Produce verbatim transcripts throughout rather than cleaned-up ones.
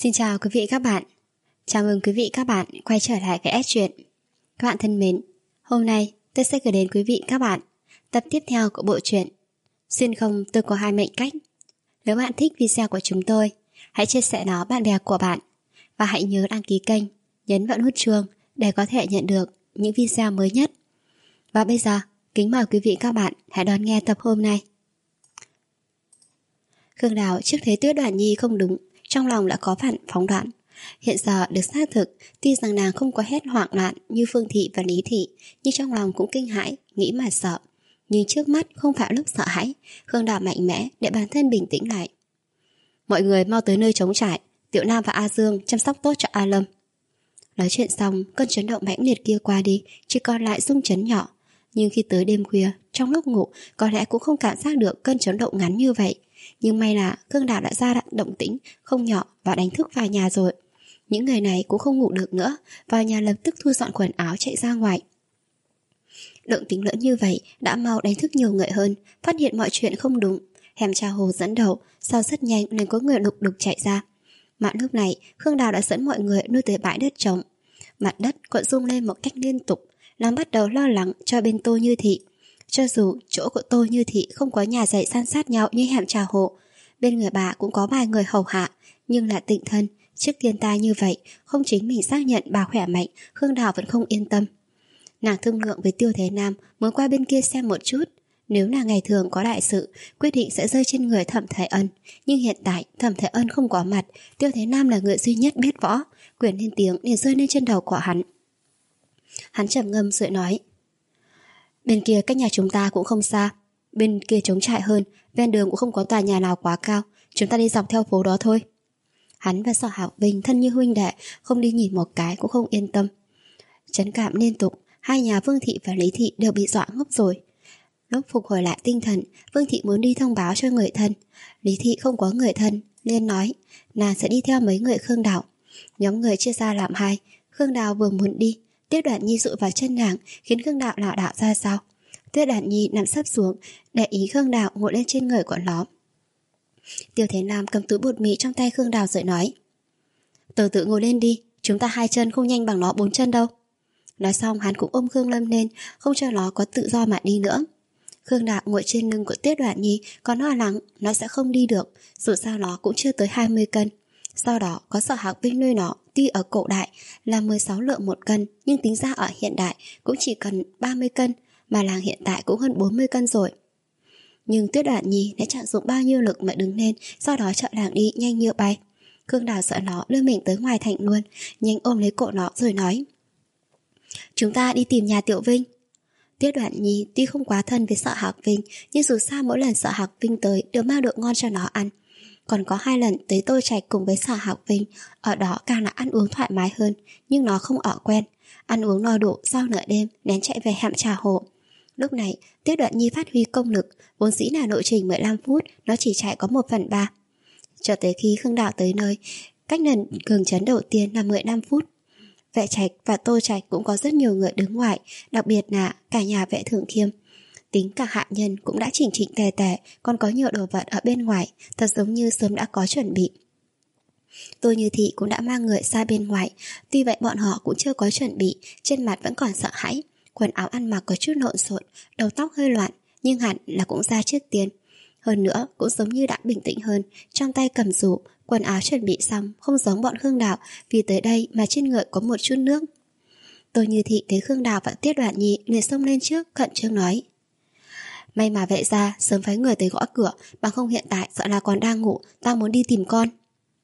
Xin chào quý vị các bạn. Chào mừng quý vị các bạn quay trở lại với S Truyện. Các bạn thân mến, hôm nay tôi sẽ gửi đến quý vị các bạn tập tiếp theo của bộ truyện Xuyên không tôi có hai mệnh cách. Nếu bạn thích video của chúng tôi, hãy chia sẻ nó bạn bè của bạn và hãy nhớ đăng ký kênh, nhấn vào nút chuông để có thể nhận được những video mới nhất. Và bây giờ, kính mời quý vị các bạn hãy đón nghe tập hôm nay. Khương Đào trước thấy Tuyết Đoản Nhi không đúng, trong lòng đã có phản phóng đoán. Hiện giờ được xác thực, tuy rằng nàng không có hết hoảng loạn như Phương Thị và Lý Thị, nhưng trong lòng cũng kinh hãi, nghĩ mà sợ. Nhưng trước mắt không phải lúc sợ hãi, Khương Đào mạnh mẽ để bản thân bình tĩnh lại. Mọi người mau tới nơi trống trải, Tiểu Nam và A Dương chăm sóc tốt cho A Lâm. Nói chuyện xong, cơn chấn động mãnh liệt kia qua đi, chỉ còn lại rung chấn nhỏ. Nhưng khi tới đêm khuya, trong lúc ngủ, có lẽ cũng không cảm giác được cơn chấn động ngắn như vậy. Nhưng may là Khương Đào đã ra động tĩnh không nhỏ và đánh thức vài nhà rồi. Những người này cũng không ngủ được nữa, vào nhà lập tức thu dọn quần áo chạy ra ngoài. Động tĩnh lớn như vậy đã mau đánh thức nhiều người hơn, phát hiện mọi chuyện không đúng. Hẻm Trà Hồ dẫn đầu, sau rất nhanh nên có người lục đục chạy ra. Mà lúc này Khương Đào đã dẫn mọi người nuôi tới bãi đất trống. Mặt đất còn rung lên một cách liên tục, làm bắt đầu lo lắng cho bên Tô Như Thị. Cho dù chỗ của Tô Như Thị không có nhà dạy san sát nhau như hẻm Trà Hồ, bên người bà cũng có vài người hầu hạ, nhưng là tịnh thân. Trước thiên tai như vậy, không chính mình xác nhận bà khỏe mạnh, Khương Đào vẫn không yên tâm. Nàng thương lượng với Tiêu Thế Nam muốn qua bên kia xem một chút. Nếu là ngày thường có đại sự, quyết định sẽ rơi trên người Thẩm Thái Ân. Nhưng hiện tại Thẩm Thái Ân không có mặt, Tiêu Thế Nam là người duy nhất biết võ, quyền lên tiếng liền rơi lên trên đầu của hắn. Hắn trầm ngâm rồi nói: bên kia cách nhà chúng ta cũng không xa, bên kia trống trại hơn, ven đường cũng không có tòa nhà nào quá cao, chúng ta đi dọc theo phố đó thôi. Hắn và Sở Hạo Vinh thân như huynh đệ, không đi nhìn một cái cũng không yên tâm. Chấn cảm liên tục, hai nhà Vương Thị và Lý Thị đều bị dọa ngốc rồi. Lúc phục hồi lại tinh thần, Vương Thị muốn đi thông báo cho người thân. Lý Thị không có người thân, nên nói nàng sẽ đi theo mấy người Khương Đào. Nhóm người chia ra làm hai, Khương Đào vừa muốn đi, Tuyết Đoản Nhi dụi vào chân nàng, khiến Khương Đào lảo đảo ra sau. Tuyết Đoản Nhi nằm sấp xuống, để ý Khương Đào ngồi lên trên người của nó. Tiêu Thế Nam cầm túi bột mì trong tay Khương Đào rồi nói: từ tự ngồi lên đi, chúng ta hai chân không nhanh bằng nó bốn chân đâu. Nói xong hắn cũng ôm Khương Lâm lên, không cho nó có tự do mà đi nữa. Khương Đào ngồi trên lưng của Tuyết Đoản Nhi, còn lo lắng nó sẽ không đi được, dù sao nó cũng chưa tới hai mươi cân. Sau đó có Sở Hạo Vinh nuôi nó, tuy ở cổ đại là mười sáu lượng một cân, nhưng tính ra ở hiện đại cũng chỉ cần ba mươi cân, mà làng hiện tại cũng hơn bốn mươi cân rồi. Nhưng Tuyết Đoản Nhi đã chẳng dụng bao nhiêu lực mà đứng lên, sau đó chợ làng đi nhanh như bay. Khương Đào sợ nó đưa mình tới ngoài thành luôn, nhanh ôm lấy cổ nó rồi nói: chúng ta đi tìm nhà Tiểu Vinh. Tuyết Đoản Nhi tuy không quá thân với Sở Hạo Vinh, nhưng dù sao mỗi lần Sở Hạo Vinh tới đều mang đồ ngon cho nó ăn. Còn có hai lần tới Tô Trạch cùng với Sở Hạo Vinh, ở đó càng là ăn uống thoải mái hơn, nhưng nó không ở quen. Ăn uống no đủ sau nửa đêm, nén chạy về hẻm Trà Hồ. Lúc này Tuyết Đoản Nhi phát huy công lực, vốn dĩ là lộ trình mười lăm phút, nó chỉ chạy có một phần ba. Cho tới khi Khương Đào tới nơi, cách lần cường trấn đầu tiên là mười lăm phút. Vệ Trạch và Tô Trạch cũng có rất nhiều người đứng ngoài, đặc biệt là cả nhà Vệ Thượng Khiêm. Tính cả hạ nhân cũng đã chỉnh chỉnh tề tề, còn có nhiều đồ vật ở bên ngoài, thật giống như sớm đã có chuẩn bị. Tô Như Thị cũng đã mang người ra bên ngoài, tuy vậy bọn họ cũng chưa có chuẩn bị, trên mặt vẫn còn sợ hãi. Quần áo ăn mặc có chút lộn xộn, đầu tóc hơi loạn, nhưng hẳn là cũng ra trước tiên. Hơn nữa cũng giống như đã bình tĩnh hơn, trong tay cầm rủ, quần áo chuẩn bị xong, không giống bọn Khương Đào vì tới đây mà trên người có một chút nước. Tô Như Thị thấy Khương Đào và Tuyết Đoản Nhi liền xông lên trước, khẩn trương nói: may mà Vệ gia sớm phái người tới gõ cửa, bằng không hiện tại sợ là còn đang ngủ, ta muốn đi tìm con.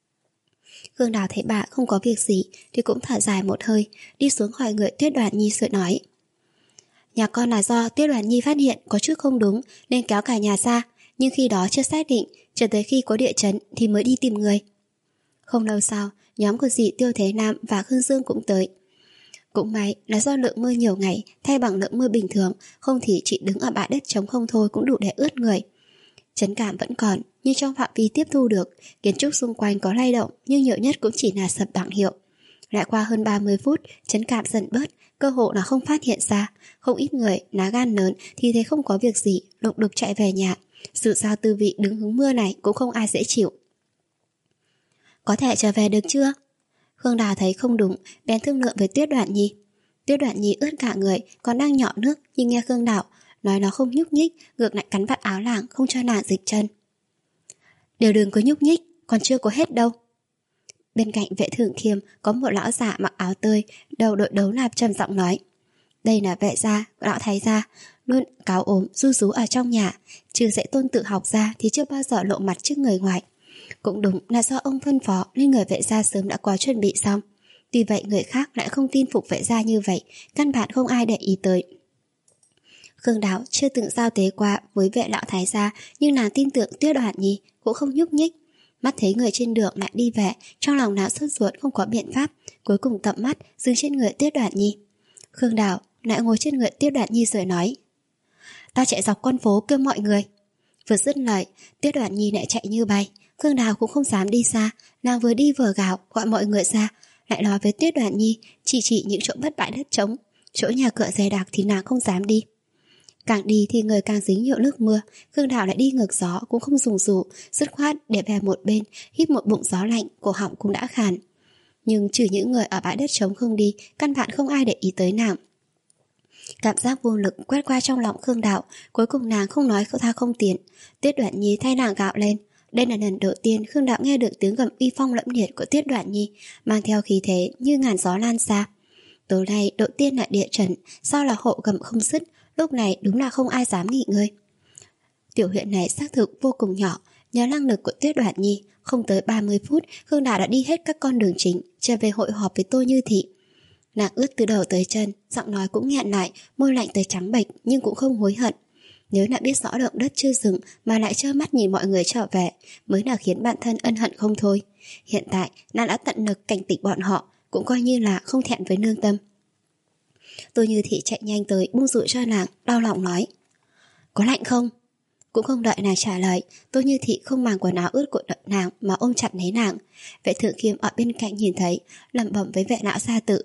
Khương Đào thấy bà không có việc gì thì cũng thở dài một hơi, đi xuống khỏi người Tuyết Đoản Nhi rồi nói: nhà con là do Tuyết Đoản Nhi phát hiện có chút không đúng nên kéo cả nhà ra, nhưng khi đó chưa xác định, chờ tới khi có địa chấn thì mới đi tìm người. Không lâu sau, nhóm của dì Tiêu Thế Nam và Khương Dương cũng tới. Cũng may là do lượng mưa nhiều ngày thay bằng lượng mưa bình thường, không thì chỉ đứng ở bãi đất trống không thôi cũng đủ để ướt người. Chấn cảm vẫn còn, nhưng trong phạm vi tiếp thu được, kiến trúc xung quanh có lay động nhưng nhiều nhất cũng chỉ là sập bảng hiệu. Lại qua hơn ba mươi phút, chấn cảm dần bớt, cơ hội là không phát hiện ra. Không ít người lá gan lớn thì thấy không có việc gì, lục đục chạy về nhà. Sự sao tư vị đứng hứng mưa này cũng không ai dễ chịu. Có thể trở về được chưa? Khương Đào thấy không đúng, bèn thương lượng với Tuyết Đoản Nhi. Tuyết Đoản Nhi ướt cả người, còn đang nhỏ nước, nhưng nghe Khương Đào nói nó không nhúc nhích, ngược lại cắn vạt áo nàng, không cho nàng dịch chân. Đều đừng có nhúc nhích, còn chưa có hết đâu. Bên cạnh Vệ Thượng Khiêm có một lão già mặc áo tơi, đầu đội đấu lạp trầm giọng nói: đây là Vệ gia, lão thái gia, luôn cáo ốm ru rú ở trong nhà, trừ dạy tôn tự học ra thì chưa bao giờ lộ mặt trước người ngoài. Cũng đúng là do ông phân phó nên người Vệ gia sớm đã có chuẩn bị xong. Tuy vậy người khác lại không tin phục Vệ gia như vậy, căn bản không ai để ý tới. Khương Đào chưa từng giao tế qua với Vệ lão thái gia, nhưng nàng tin tưởng Tuyết Đoản Nhi cũng không nhúc nhích. Mắt thấy người trên đường lại đi về, trong lòng nàng sốt ruột không có biện pháp, cuối cùng tầm mắt dừng trên người Tuyết Đoản Nhi. Khương Đào lại ngồi trên người Tuyết Đoản Nhi rồi nói: ta chạy dọc con phố kêu mọi người. Vừa dứt lời, Tuyết Đoản Nhi lại chạy như bay. Khương Đào cũng không dám đi xa, nàng vừa đi vừa gào gọi mọi người ra, lại nói với Tuyết Đoản Nhi chỉ chỉ những chỗ bất bãi đất trống, chỗ nhà cửa dày đặc thì nàng không dám đi. Càng đi thì người càng dính nhiều nước mưa. Khương Đào lại đi ngược gió cũng không dùng dù, dứt khoát để về một bên, hít một bụng gió lạnh, cổ họng cũng đã khàn. Nhưng trừ những người ở bãi đất trống không đi, căn bản không ai để ý tới nàng. Cảm giác vô lực quét qua trong lòng Khương Đào, cuối cùng nàng không nói tha không tiến. Tuyết Đoản Nhi thay nàng gạo lên. Đây là lần đầu tiên Khương Đào nghe được tiếng gầm uy phong lẫm liệt của Tuyết Đoản Nhi, mang theo khí thế như ngàn gió lan xa. Tối nay đầu tiên là địa trận, sau là hộ gầm không dứt, lúc này đúng là không ai dám nghỉ ngơi. Tiểu huyện này xác thực vô cùng nhỏ, nhờ năng lực của Tuyết Đoản Nhi, không tới ba mươi phút, Khương Đào đã đi hết các con đường chính, trở về hội họp với Tô Như Thị. Nàng ướt từ đầu tới chân, giọng nói cũng nghẹn lại, môi lạnh tới trắng bệch nhưng cũng không hối hận. Nếu đã biết rõ động đất chưa dừng mà lại trơ mắt nhìn mọi người trở về, mới là khiến bản thân ân hận không thôi. Hiện tại nàng đã tận lực cảnh tỉnh bọn họ, cũng coi như là không thẹn với nương tâm. Tô Như Thị chạy nhanh tới bung dụi cho nàng, đau lòng nói: có lạnh không? Cũng không đợi nàng trả lời, Tô Như Thị không màng quần áo ướt của đợi nàng mà ôm chặt lấy nàng. Vệ Thượng Khiêm ở bên cạnh nhìn thấy, lẩm bẩm với Vệ lão gia tự: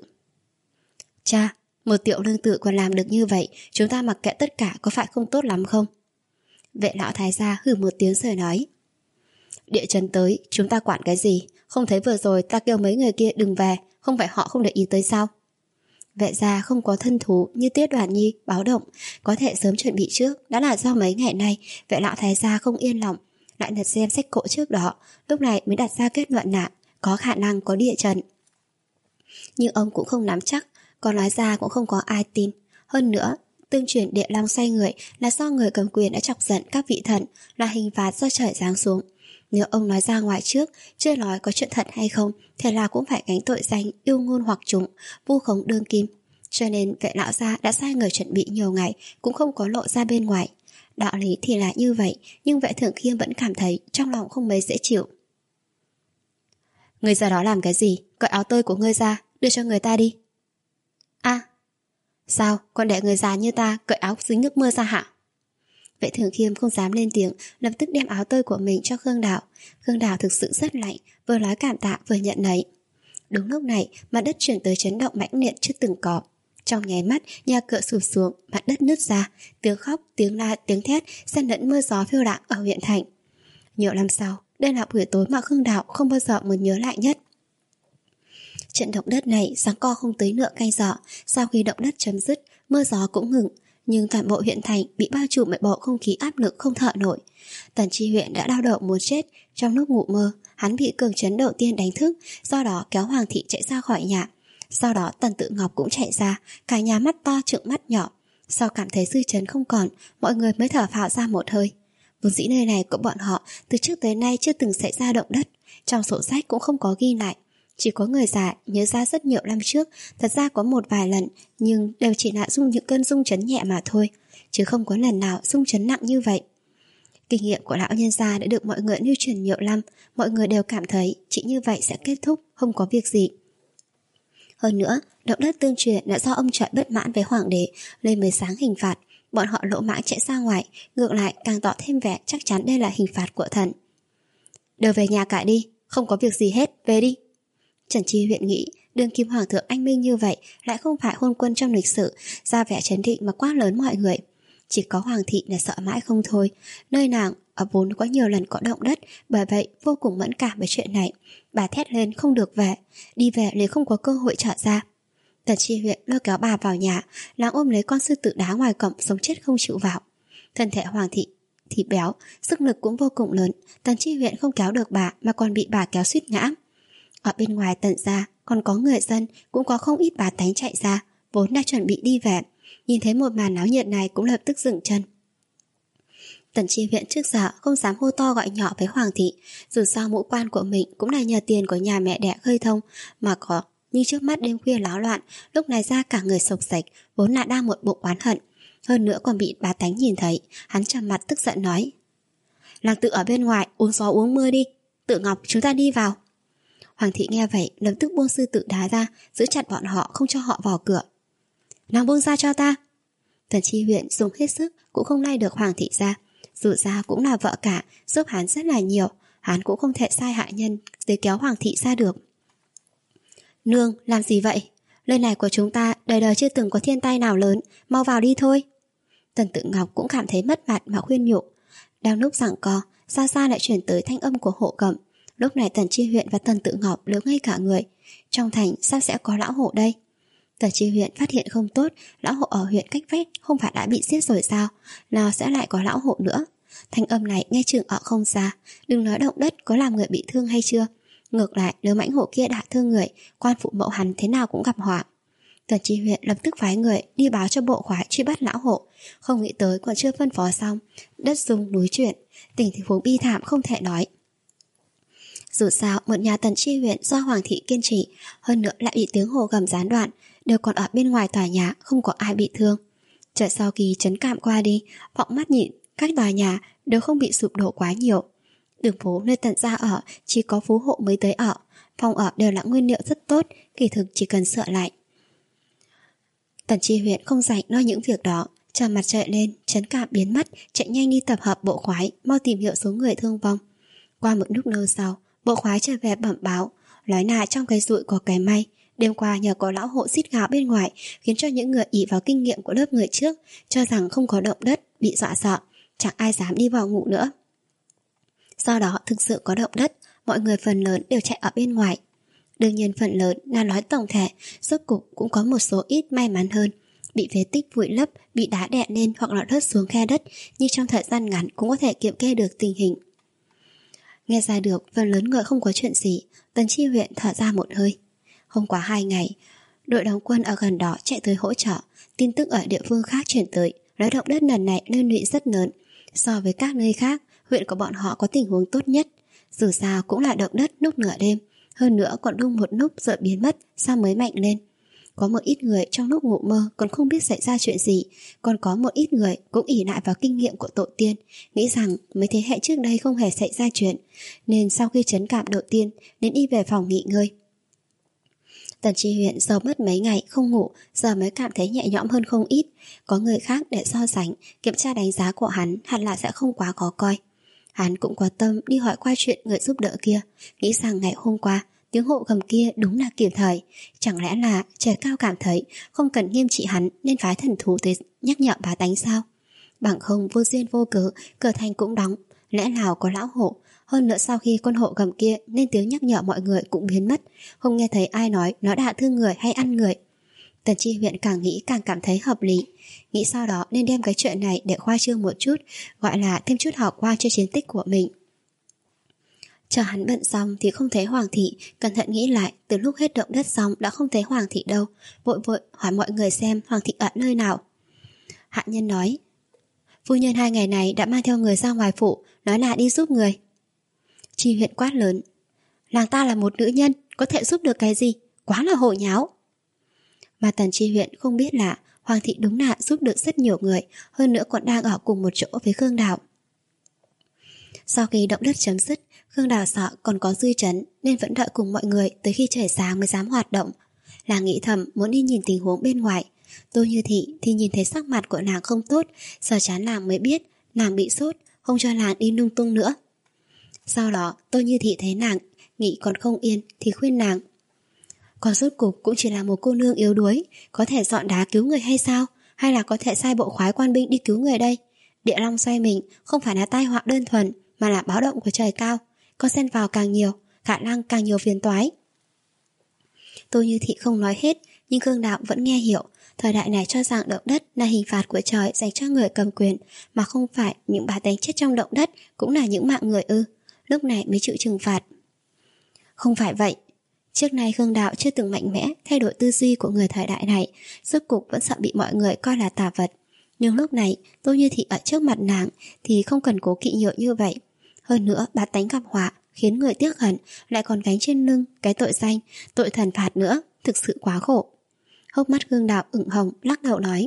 cha, một tiểu lương tự còn làm được như vậy, chúng ta mặc kệ tất cả có phải không tốt lắm không? Vệ lão thái gia hừ một tiếng rồi nói: địa chấn tới, chúng ta quản cái gì? Không thấy vừa rồi ta kêu mấy người kia đừng về, không phải họ không để ý tới sao? Vệ gia không có thân thú như Tuyết Đoản Nhi báo động, có thể sớm chuẩn bị trước, đã là do mấy ngày nay Vệ lão thái gia không yên lòng, lại lật xem sách cổ trước đó, lúc này mới đặt ra kết luận là có khả năng có địa chấn. Nhưng ông cũng không nắm chắc, còn nói ra cũng không có ai tin. Hơn nữa, tương truyền địa long xoay người là do người cầm quyền đã chọc giận các vị thần, là hình phạt do trời giáng xuống. Nếu ông nói ra ngoài trước, chưa nói có chuyện thật hay không, thì là cũng phải gánh tội danh yêu ngôn hoặc trùng, vu khống đương kim. Cho nên Vệ lão gia đã sai người chuẩn bị nhiều ngày, cũng không có lộ ra bên ngoài. Đạo lý thì là như vậy, nhưng Vệ Thượng Khiêm vẫn cảm thấy trong lòng không mấy dễ chịu. Ngươi ra đó làm cái gì? Cởi áo tơi của ngươi ra, đưa cho người ta đi. À, sao còn để người già như ta cởi áo dính nước mưa ra hả? Vệ Thượng Khiêm không dám lên tiếng, lập tức đem áo tơi của mình cho Khương Đào. Khương Đào thực sự rất lạnh, vừa nói cảm tạ vừa nhận lấy. Đúng lúc này, mặt đất chuyển tới chấn động mãnh liệt chưa từng có. Trong nháy mắt, nhà cửa sụp xuống, mặt đất nứt ra, tiếng khóc, tiếng la, tiếng thét xen lẫn mưa gió phiêu đãng ở huyện thành. Nhiều năm sau, đây là buổi tối mà Khương Đào không bao giờ muốn nhớ lại nhất. Trận động đất này giằng co không tới nửa canh giờ. Sau khi động đất chấm dứt, mưa gió cũng ngừng, nhưng toàn bộ huyện thành bị bao trùm bởi bầu không khí áp lực không thở nổi. Tần Chi Huyện đã đau đầu muốn chết. Trong lúc ngủ mơ, hắn bị cường chấn đầu tiên đánh thức, do đó kéo Hoàng thị chạy ra khỏi nhà. Sau đó Tần Tự Ngọc cũng chạy ra, cả nhà mắt to trợn mắt nhỏ. Sau cảm thấy dư chấn không còn, mọi người mới thở phào ra một hơi. Vốn dĩ nơi này của bọn họ từ trước tới nay chưa từng xảy ra động đất, trong sổ sách cũng không có ghi lại. Chỉ có người già nhớ ra rất nhiều năm trước, thật ra có một vài lần, nhưng đều chỉ là dung những cơn rung chấn nhẹ mà thôi, chứ không có lần nào rung chấn nặng như vậy. Kinh nghiệm của lão nhân gia đã được mọi người lưu truyền nhiều năm, mọi người đều cảm thấy chỉ như vậy sẽ kết thúc, không có việc gì. Hơn nữa, động đất tương truyền đã do ông trời bất mãn với hoàng đế, nên mới sáng hình phạt. Bọn họ lỗ mãng chạy ra ngoài, ngược lại càng tỏ thêm vẻ chắc chắn đây là hình phạt của thần. Đều về nhà cả đi, không có việc gì hết, về đi. Trần Chi Huyện nghĩ, đương kim hoàng thượng anh minh như vậy lại không phải hôn quân trong lịch sử, ra vẻ trấn định mà quá lớn mọi người. Chỉ có Hoàng thị là sợ mãi không thôi. Nơi nàng ở vốn có nhiều lần có động đất, bởi vậy vô cùng mẫn cảm với chuyện này. Bà thét lên không được về, đi về liền không có cơ hội trở ra. Tần Chi Huyện lôi kéo bà vào nhà, nàng ôm lấy con sư tử đá ngoài cổng sống chết không chịu vào. Thân thể Hoàng thị thì béo, sức lực cũng vô cùng lớn. Tần Chi Huyện không kéo được bà mà còn bị bà kéo suýt ngã. Ở bên ngoài Tần gia còn có người dân, cũng có không ít bà tánh chạy ra, vốn đã chuẩn bị đi về. Nhìn thấy một màn náo nhiệt này cũng lập tức dừng chân. Tần Chi Huyện trước giờ không dám hô to gọi nhỏ với Hoàng thị, dù sao mũ quan của mình cũng là nhờ tiền của nhà mẹ đẻ khơi thông mà có. Nhưng trước mắt đêm khuya láo loạn, lúc này ra cả người sộc sạch, vốn là đang một bụng oán hận, hơn nữa còn bị bà tánh nhìn thấy. Hắn trầm mặt tức giận nói: Nàng tự ở bên ngoài uống gió uống mưa đi, Tự Ngọc chúng ta đi vào. Hoàng thị nghe vậy lập tức buông sư tử đá ra, giữ chặt bọn họ không cho họ vào cửa. Nàng buông ra cho ta. Tần Chi Huyện dùng hết sức cũng không lay được Hoàng thị ra. Dù ra cũng là vợ cả, giúp hắn rất là nhiều, hắn cũng không thể sai hạ nhân để kéo Hoàng thị ra được. Nương, làm gì vậy? Nơi này của chúng ta đời đời chưa từng có thiên tai nào lớn, mau vào đi thôi. Tần Tự Ngọc cũng cảm thấy mất mặt mà khuyên nhủ. Đang lúc giằng co, xa xa lại chuyển tới thanh âm của Hộ Cẩm. Lúc này Tần Chi Huyện và Tần Tự Ngọc đứng ngay cả người. Trong thành sao sẽ có lão Hộ đây? Tần Chi Huyện phát hiện không tốt, lão Hộ ở huyện cách vách không phải đã bị giết rồi sao? Nào sẽ lại có lão Hộ nữa? Thanh âm này nghe chừng ở không xa. Đừng nói động đất có làm người bị thương hay chưa, ngược lại nếu mãnh hổ kia đã thương người, quan phụ mẫu hắn thế nào cũng gặp họa. Tần Chi Huyện lập tức phái người đi báo cho bộ khoái truy bắt lão Hộ. Không nghĩ tới còn chưa phân phó xong, đất rung núi chuyển, tình huống bi thảm không thể nói. Dù sao một nhà Tần Chi Huyện do Hoàng thị kiên trì, hơn nữa lại bị tiếng hồ gầm gián đoạn, đều còn ở bên ngoài tòa nhà, không có ai bị thương. Chờ sau khi chấn cảm qua đi, vọng mắt nhìn các tòa nhà đều không bị sụp đổ quá nhiều. Đường phố nơi Tần gia ở chỉ có phú hộ mới tới ở, phòng ở đều là nguyên liệu rất tốt, kỳ thực chỉ cần sửa lại. Tần Chi Huyện không rảnh lo những việc đó, chờ mặt trời lên, chấn cảm biến mất, chạy nhanh đi tập hợp bộ khoái, mau tìm hiểu số người thương vong. Qua một lúc lâu sau, bộ khoái trở về bẩm báo, nói là trong cái rụi có cái may, đêm qua nhờ có lão Hộ xít gào bên ngoài, khiến cho những người ỷ vào kinh nghiệm của lớp người trước, cho rằng không có động đất, bị dọa sợ, chẳng ai dám đi vào ngủ nữa. Sau đó thực sự có động đất, mọi người phần lớn đều chạy ở bên ngoài. Đương nhiên phần lớn là nói tổng thể, rốt cục cũng có một số ít may mắn hơn, bị phế tích vùi lấp, bị đá đè lên hoặc là rớt xuống khe đất, nhưng trong thời gian ngắn cũng có thể kiểm kê được tình hình. Nghe ra được phần lớn người không có chuyện gì, Tần Chi Huyện thở ra một hơi. Hôm qua hai ngày, đội đóng quân ở gần đó chạy tới hỗ trợ, tin tức ở địa phương khác chuyển tới, nói động đất lần này liên lụy rất lớn. So với các nơi khác, huyện của bọn họ có tình huống tốt nhất. Dù sao cũng là động đất lúc nửa đêm, hơn nữa còn đung một lúc rồi biến mất, sao mới mạnh lên. Có một ít người trong lúc ngủ mơ còn không biết xảy ra chuyện gì, còn có một ít người cũng ỷ lại vào kinh nghiệm của tổ tiên, nghĩ rằng mấy thế hệ trước đây không hề xảy ra chuyện, nên sau khi chấn cảm đầu tiên đến đi về phòng nghỉ ngơi. Tần Chi Huyện do mất mấy ngày không ngủ, giờ mới cảm thấy nhẹ nhõm hơn không ít. Có người khác để so sánh, kiểm tra đánh giá của hắn hẳn là sẽ không quá khó coi. Hắn cũng có tâm đi hỏi qua chuyện người giúp đỡ kia, nghĩ rằng ngày hôm qua tiếng hộ gầm kia đúng là kịp thời. Chẳng lẽ là trời cao cảm thấy không cần nghiêm trị hắn nên phái thần thú tới nhắc nhở bá tánh sao? Bằng không vô duyên vô cớ, cửa thành cũng đóng, lẽ nào có lão hộ? Hơn nữa sau khi con hộ gầm kia nên tiếng nhắc nhở mọi người cũng biến mất, không nghe thấy ai nói nó đã thương người hay ăn người. Tần Chi Huyện càng nghĩ càng cảm thấy hợp lý, nghĩ sau đó nên đem cái chuyện này để khoa trương một chút, gọi là thêm chút hào quang cho chiến tích của mình. Chờ hắn bận xong thì không thấy Hoàng thị, cẩn thận nghĩ lại, từ lúc hết động đất xong đã không thấy Hoàng thị đâu, vội vội hỏi mọi người xem Hoàng thị ở nơi nào. Hạ nhân nói, phu nhân hai ngày này đã mang theo người ra ngoài phủ, nói là đi giúp người. Chi Huyện quát lớn, làng ta là một nữ nhân, có thể giúp được cái gì, quá là hồ nháo. Mà Tần Chi Huyện không biết là Hoàng thị đúng là giúp được rất nhiều người, hơn nữa còn đang ở cùng một chỗ với Khương Đào. Sau khi động đất chấm dứt, Khương Đào sợ còn có dư chấn nên vẫn đợi cùng mọi người tới khi trời sáng mới dám hoạt động. Là nghĩ thầm muốn đi nhìn tình huống bên ngoài. Tô Như Thị thì nhìn thấy sắc mặt của nàng không tốt, giờ chán nàng mới biết nàng bị sốt, không cho nàng đi lung tung nữa. Sau đó Tô Như Thị thấy nàng nghĩ còn không yên thì khuyên nàng, còn rốt cục cũng chỉ là một cô nương yếu đuối, có thể dọn đá cứu người hay sao? Hay là có thể sai bộ khoái quan binh đi cứu người đây? Địa long xoay mình không phải là tai họa đơn thuần, mà là báo động của trời cao. Con xen vào càng nhiều, khả năng càng nhiều phiền toái. Tô Như Thị không nói hết, nhưng Khương Đạo vẫn nghe hiểu. Thời đại này cho rằng động đất là hình phạt của trời dành cho người cầm quyền, mà không phải những bá tánh chết trong động đất cũng là những mạng người ư. Lúc này mới chịu trừng phạt. Không phải vậy. Trước nay Khương Đạo chưa từng mạnh mẽ thay đổi tư duy của người thời đại này, rốt cục vẫn sợ bị mọi người coi là tà vật. Nhưng lúc này Tô Như Thị ở trước mặt nàng thì không cần cố kỵ nhiều như vậy. Hơn nữa bá tánh gặp họa khiến người tiếc hận, lại còn gánh trên lưng cái tội danh, tội thần phạt nữa, thực sự quá khổ. Hốc mắt Khương Đạo ửng hồng, lắc đầu nói: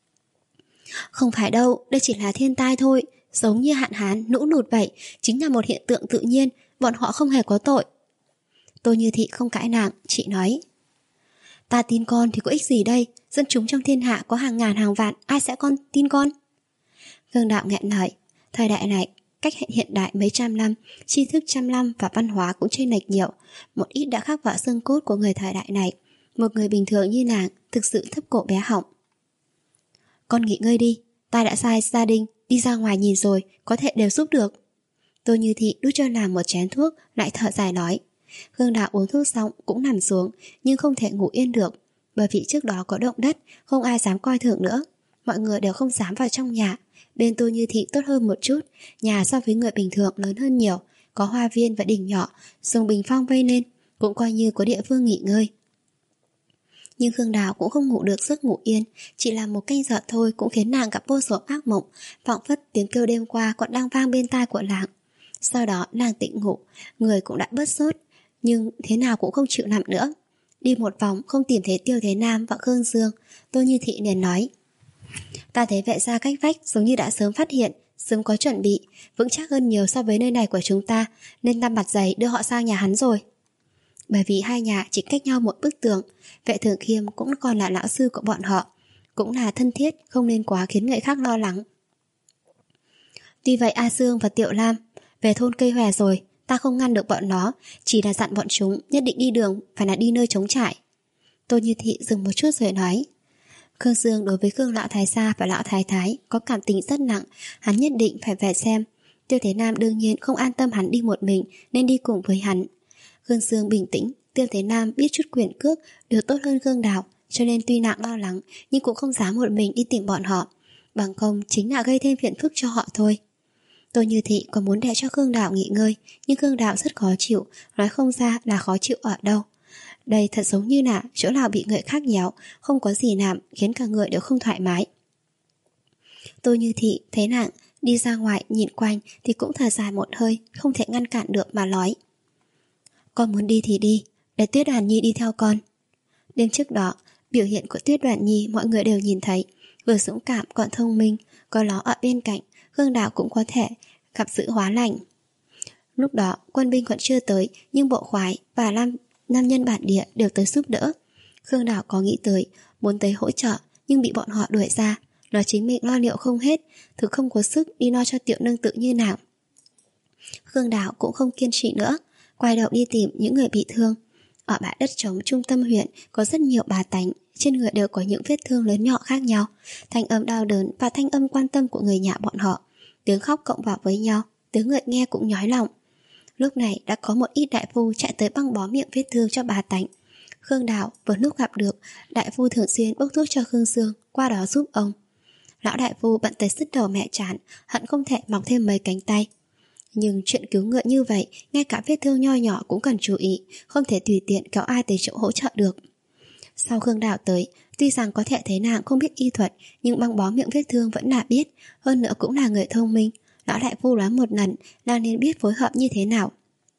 Không phải đâu, đây chỉ là thiên tai thôi, giống như hạn hán, lũ lụt vậy, chính là một hiện tượng tự nhiên, bọn họ không hề có tội. Tô Như Thị không cãi nàng, chị nói: Ta tin con thì có ích gì đây, dân chúng trong thiên hạ có hàng ngàn hàng vạn, ai sẽ con tin con? Khương Đạo nghẹn lời, thời đại này cách hiện đại mấy trăm năm, tri thức trăm năm và văn hóa cũng chênh lệch nhiều, một ít đã khắc vào xương cốt của người thời đại này. Một người bình thường như nàng thực sự thấp cổ bé họng. Con nghỉ ngơi đi, ta đã sai gia đình đi ra ngoài nhìn rồi, có thể đều giúp được. Tô Như Thị đút cho nàng một chén thuốc, lại thở dài nói. Khương Đạo uống thuốc xong cũng nằm xuống, nhưng không thể ngủ yên được, bởi vì trước đó có động đất, không ai dám coi thường nữa. Mọi người đều không dám vào trong nhà. Bên Tô Như Thị tốt hơn một chút, nhà so với người bình thường lớn hơn nhiều, có hoa viên và đình nhỏ, dùng bình phong vây lên, cũng coi như có địa phương nghỉ ngơi. Nhưng Khương Đào cũng không ngủ được giấc ngủ yên, chỉ là một canh giờ thôi cũng khiến nàng gặp vô số ác mộng, phảng phất tiếng kêu đêm qua còn đang vang bên tai của nàng. Sau đó nàng tỉnh ngủ, người cũng đã bớt sốt, nhưng thế nào cũng không chịu nằm nữa. Đi một vòng không tìm thấy Tiêu Thế Nam và Khương Dương, Tô Như Thị liền nói: Ta thấy vệ gia cách vách giống như đã sớm phát hiện, sớm có chuẩn bị, vững chắc hơn nhiều so với nơi này của chúng ta, nên ta mặt dày đưa họ sang nhà hắn rồi. Bởi vì hai nhà chỉ cách nhau một bức tường, vệ Thường Khiêm cũng còn là lão sư của bọn họ, cũng là thân thiết, không nên quá khiến người khác lo lắng. Tuy vậy A Sương và Tiệu Lam về thôn Cây Hòe rồi, ta không ngăn được bọn nó, chỉ là dặn bọn chúng nhất định đi đường phải là đi nơi trống trải. Tô Như Thị dừng một chút rồi nói: Khương Dương đối với Khương Lão Thái Gia và Lão Thái Thái có cảm tình rất nặng, hắn nhất định phải về xem. Tiêu Thế Nam đương nhiên không an tâm hắn đi một mình, nên đi cùng với hắn. Khương Dương bình tĩnh, Tiêu Thế Nam biết chút quyền cước đều tốt hơn Khương Đào, cho nên tuy nàng lo lắng nhưng cũng không dám một mình đi tìm bọn họ, bằng không chính là gây thêm phiền phức cho họ thôi. Tô Như Thị còn muốn để cho Khương Đào nghỉ ngơi, nhưng Khương Đào rất khó chịu, nói không ra là khó chịu ở đâu. Đây thật giống như là chỗ nào bị người khác nhéo, không có gì làm, khiến cả người đều không thoải mái. Tô Như Thị thấy nàng đi ra ngoài nhìn quanh thì cũng thở dài một hơi, không thể ngăn cản được mà nói: Con muốn đi thì đi, để Tuyết Đoàn Nhi đi theo con. Đêm trước đó, biểu hiện của Tuyết Đoàn Nhi mọi người đều nhìn thấy, vừa dũng cảm còn thông minh, có nó ở bên cạnh, Khương Đào cũng có thể gặp sự hóa lành. Lúc đó quân binh còn chưa tới, nhưng bộ khoái và nam, nam nhân bản địa đều tới giúp đỡ. Khương Đào có nghĩ tới muốn tới hỗ trợ, nhưng bị bọn họ đuổi ra, nói chính mình lo liệu không hết, thực không có sức đi lo cho tiểu nương tự như nào. Khương Đào cũng không kiên trì nữa, quay đầu đi tìm những người bị thương. Ở bãi đất trống trung tâm huyện có rất nhiều bá tánh, trên người đều có những vết thương lớn nhỏ khác nhau. Thanh âm đau đớn và thanh âm quan tâm của người nhà bọn họ, tiếng khóc cộng vào với nhau, tiếng người nghe cũng nhói lòng. Lúc này đã có một ít đại phu chạy tới băng bó miệng vết thương cho bá tánh. Khương Đào vừa lúc gặp được, đại phu thường xuyên bốc thuốc cho Khương Dương, qua đó giúp ông. Lão đại phu bận tới sứt đầu mẹ chán, hận không thể mọc thêm mấy cánh tay. Nhưng chuyện cứu người như vậy, ngay cả vết thương nho nhỏ cũng cần chú ý, không thể tùy tiện kéo ai tới chỗ hỗ trợ được. Sau Khương Đào tới, tuy rằng có thể thấy nàng không biết y thuật, nhưng băng bó miệng vết thương vẫn là biết, hơn nữa cũng là người thông minh. Lão đại phu nói một lần, nàng nên biết phối hợp như thế nào.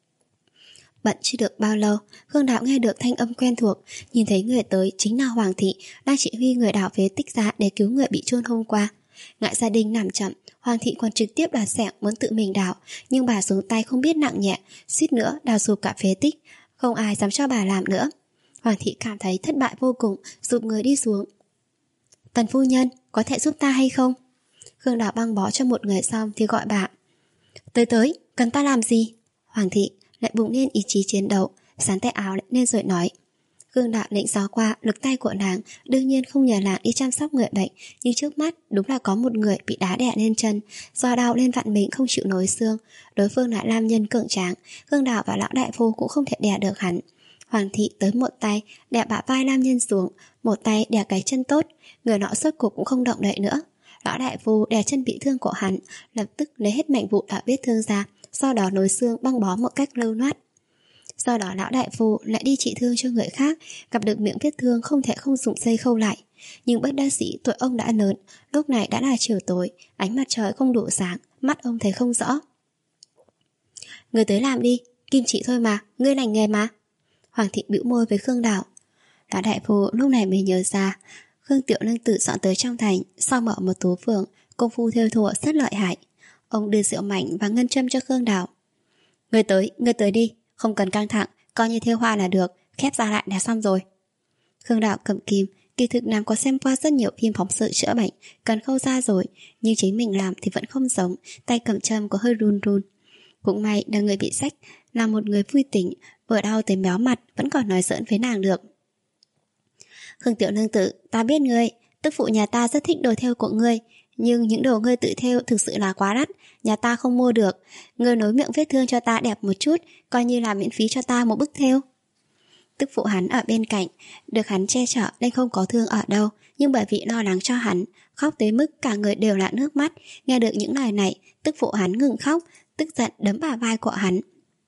Bận chưa được bao lâu, Khương Đạo nghe được thanh âm quen thuộc, nhìn thấy người tới chính là Hoàng thị, đang chỉ huy người đào phế tích ra để cứu người bị chôn hôm qua. Ngại gia đình làm chậm, Hoàng thị còn trực tiếp đoạt xẻng muốn tự mình đào, nhưng bà xuống tay không biết nặng nhẹ, suýt nữa đào sụp cả phế tích, không ai dám cho bà làm nữa. Hoàng thị cảm thấy thất bại vô cùng, giục người đi xuống. Tần phu nhân, có thể giúp ta hay không? Khương Đạo băng bó cho một người xong thì gọi bà. Tới tới, cần ta làm gì? Hoàng thị lại bùng lên ý chí chiến đấu, sắn tay áo lên rồi nói. Khương Đạo lĩnh gió qua lực tay của nàng, đương nhiên không nhờ nàng đi chăm sóc người bệnh, nhưng trước mắt đúng là có một người bị đá đè lên chân, do đau lên vặn mình không chịu nối xương. Đối phương là nam nhân cường tráng, Khương Đạo và lão đại phu cũng không thể đè được hắn. Hoàng thị tới một tay đè bả vai nam nhân xuống, một tay đè cái chân tốt, người nọ sốt cuộc cũng không động đậy nữa. Lão đại phu đè chân bị thương của hắn, lập tức lấy hết mảnh vụn ở vết thương ra, sau đó nối xương băng bó một cách lưu loát. Sau đó lão đại phu lại đi trị thương cho người khác, gặp được miệng vết thương không thể không dùng dây khâu lại. Nhưng bất đắc dĩ tuổi ông đã lớn, lúc này đã là chiều tối, ánh mặt trời không đủ sáng, mắt ông thấy không rõ. Người tới làm đi, kim chỉ thôi mà, ngươi lành nghề mà. Hoàng thị bĩu môi với Khương Đạo. Lão đại phu lúc này mới nhớ ra, Khương Tiểu Nương Tử dọn tới trong thành, sau mở một tú phường, công phu thêu thùa rất lợi hại. Ông đưa rượu mạnh và ngân châm cho Khương Đạo. Người tới, người tới đi, không cần căng thẳng, coi như thêu hoa là được, khép ra lại đã xong rồi. Khương Đạo cầm kim, kỳ thực nàng có xem qua rất nhiều phim phóng sự chữa bệnh, cần khâu ra rồi, nhưng chính mình làm thì vẫn không giống, tay cầm châm có hơi run run. Cũng may là người bị rách, là một người vui tính, vừa đau tới méo mặt vẫn còn nói giỡn với nàng được. Khương Tiểu Nương Tử, ta biết ngươi, tức phụ nhà ta rất thích đồ thêu của ngươi, nhưng những đồ ngươi tự thêu thực sự là quá đắt, nhà ta không mua được. Ngươi nối miệng vết thương cho ta đẹp một chút, coi như là miễn phí cho ta một bức thêu. Tức phụ hắn ở bên cạnh, được hắn che chở nên không có thương ở đâu, nhưng bởi vì lo lắng cho hắn, khóc tới mức cả người đều là nước mắt. Nghe được những lời này, tức phụ hắn ngừng khóc, tức giận đấm bả vai của hắn.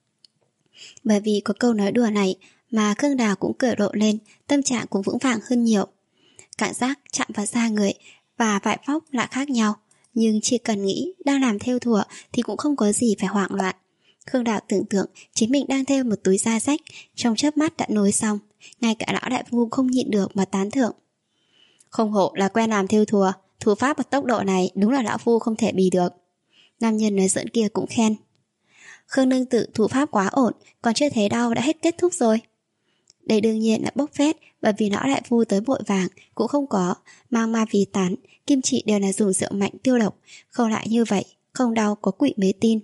Bởi vì có câu nói đùa này mà Khương Đào cũng cười rộ lên, tâm trạng cũng vững vàng hơn nhiều. Cảm giác chạm vào da người và vải vóc là khác nhau, nhưng chỉ cần nghĩ đang làm thêu thùa thì cũng không có gì phải hoảng loạn. Khương Đạo tưởng tượng chính mình đang thêu một túi da rách, trong chớp mắt đã nối xong, ngay cả lão đại phu không nhịn được mà tán thưởng. Không hổ là quen làm thêu thùa, thủ pháp và tốc độ này đúng là lão phu không thể bì được. Nam nhân nói giỡn kia cũng khen. Khương Nương Tử thủ pháp quá ổn, còn chưa thấy đau đã hết kết thúc rồi. Đây đương nhiên là bốc phét, bởi vì lão đại phu tới vội vàng cũng không có, mang ma vì tán, kim chỉ đều là dùng rượu mạnh tiêu độc, khâu lại như vậy, không đau có quỷ mê tin.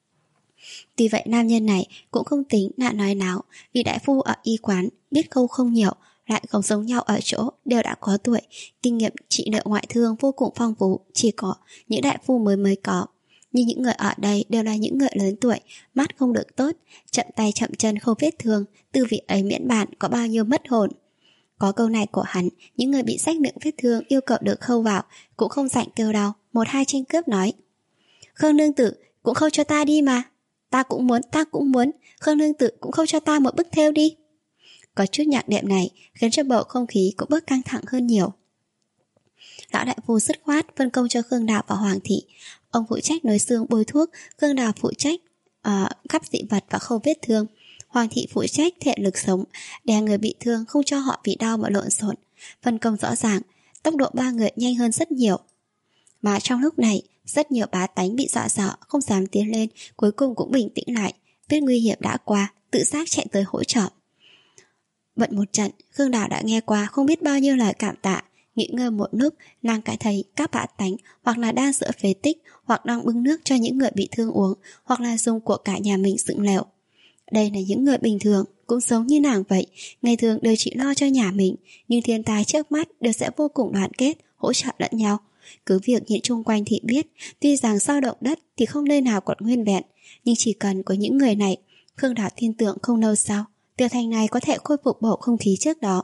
Tuy vậy nam nhân này cũng không tính nạn nói náo, vì đại phu ở y quán biết khâu không nhiều, lại không giống nhau ở chỗ đều đã có tuổi, kinh nghiệm trị liệu ngoại thương vô cùng phong phú, chỉ có những đại phu mới mới có. Nhưng những người ở đây đều là những người lớn tuổi, mắt không được tốt, chậm tay chậm chân không vết thương, tư vị ấy miễn bàn có bao nhiêu mất hồn. Có câu này của hắn, những người bị rách miệng vết thương yêu cầu được khâu vào, cũng không rảnh kêu đau, một hai tranh cướp nói. Khương Nương Tử, cũng khâu cho ta đi mà. Ta cũng muốn, ta cũng muốn, Khương Nương Tử cũng khâu cho ta một bức thêu đi. Có chút nhạc đệm này khiến cho bầu không khí cũng bớt căng thẳng hơn nhiều. Lão đại phu dứt khoát phân công cho Khương Đạo và Hoàng thị. Ông phụ trách nối xương bôi thuốc, Khương Đào phụ trách uh, gắp dị vật và khâu vết thương. Hoàng thị phụ trách thể lực sống, đè người bị thương không cho họ bị đau mà lộn xộn. Phân công rõ ràng, tốc độ ba người nhanh hơn rất nhiều. Mà trong lúc này, rất nhiều bá tánh bị dọa sợ, không dám tiến lên, cuối cùng cũng bình tĩnh lại, biết nguy hiểm đã qua, tự giác chạy tới hỗ trợ. Bận một trận, Khương Đào đã nghe qua không biết bao nhiêu lời cảm tạ. Nghỉ ngơi một lúc, nàng cảm thấy các bá tánh hoặc là đang sửa phế tích, hoặc đang bưng nước cho những người bị thương uống, hoặc là dùng của cả nhà mình dựng lều. Đây là những người bình thường, cũng giống như nàng vậy, ngày thường đều chỉ lo cho nhà mình, nhưng thiên tai trước mắt đều sẽ vô cùng đoàn kết, hỗ trợ lẫn nhau. Cứ việc nhìn chung quanh thì biết, tuy rằng sau động đất thì không nơi nào còn nguyên vẹn, nhưng chỉ cần có những người này, Khương Đào tin tưởng không lâu sau, tiểu thành này có thể khôi phục bầu không khí trước đó.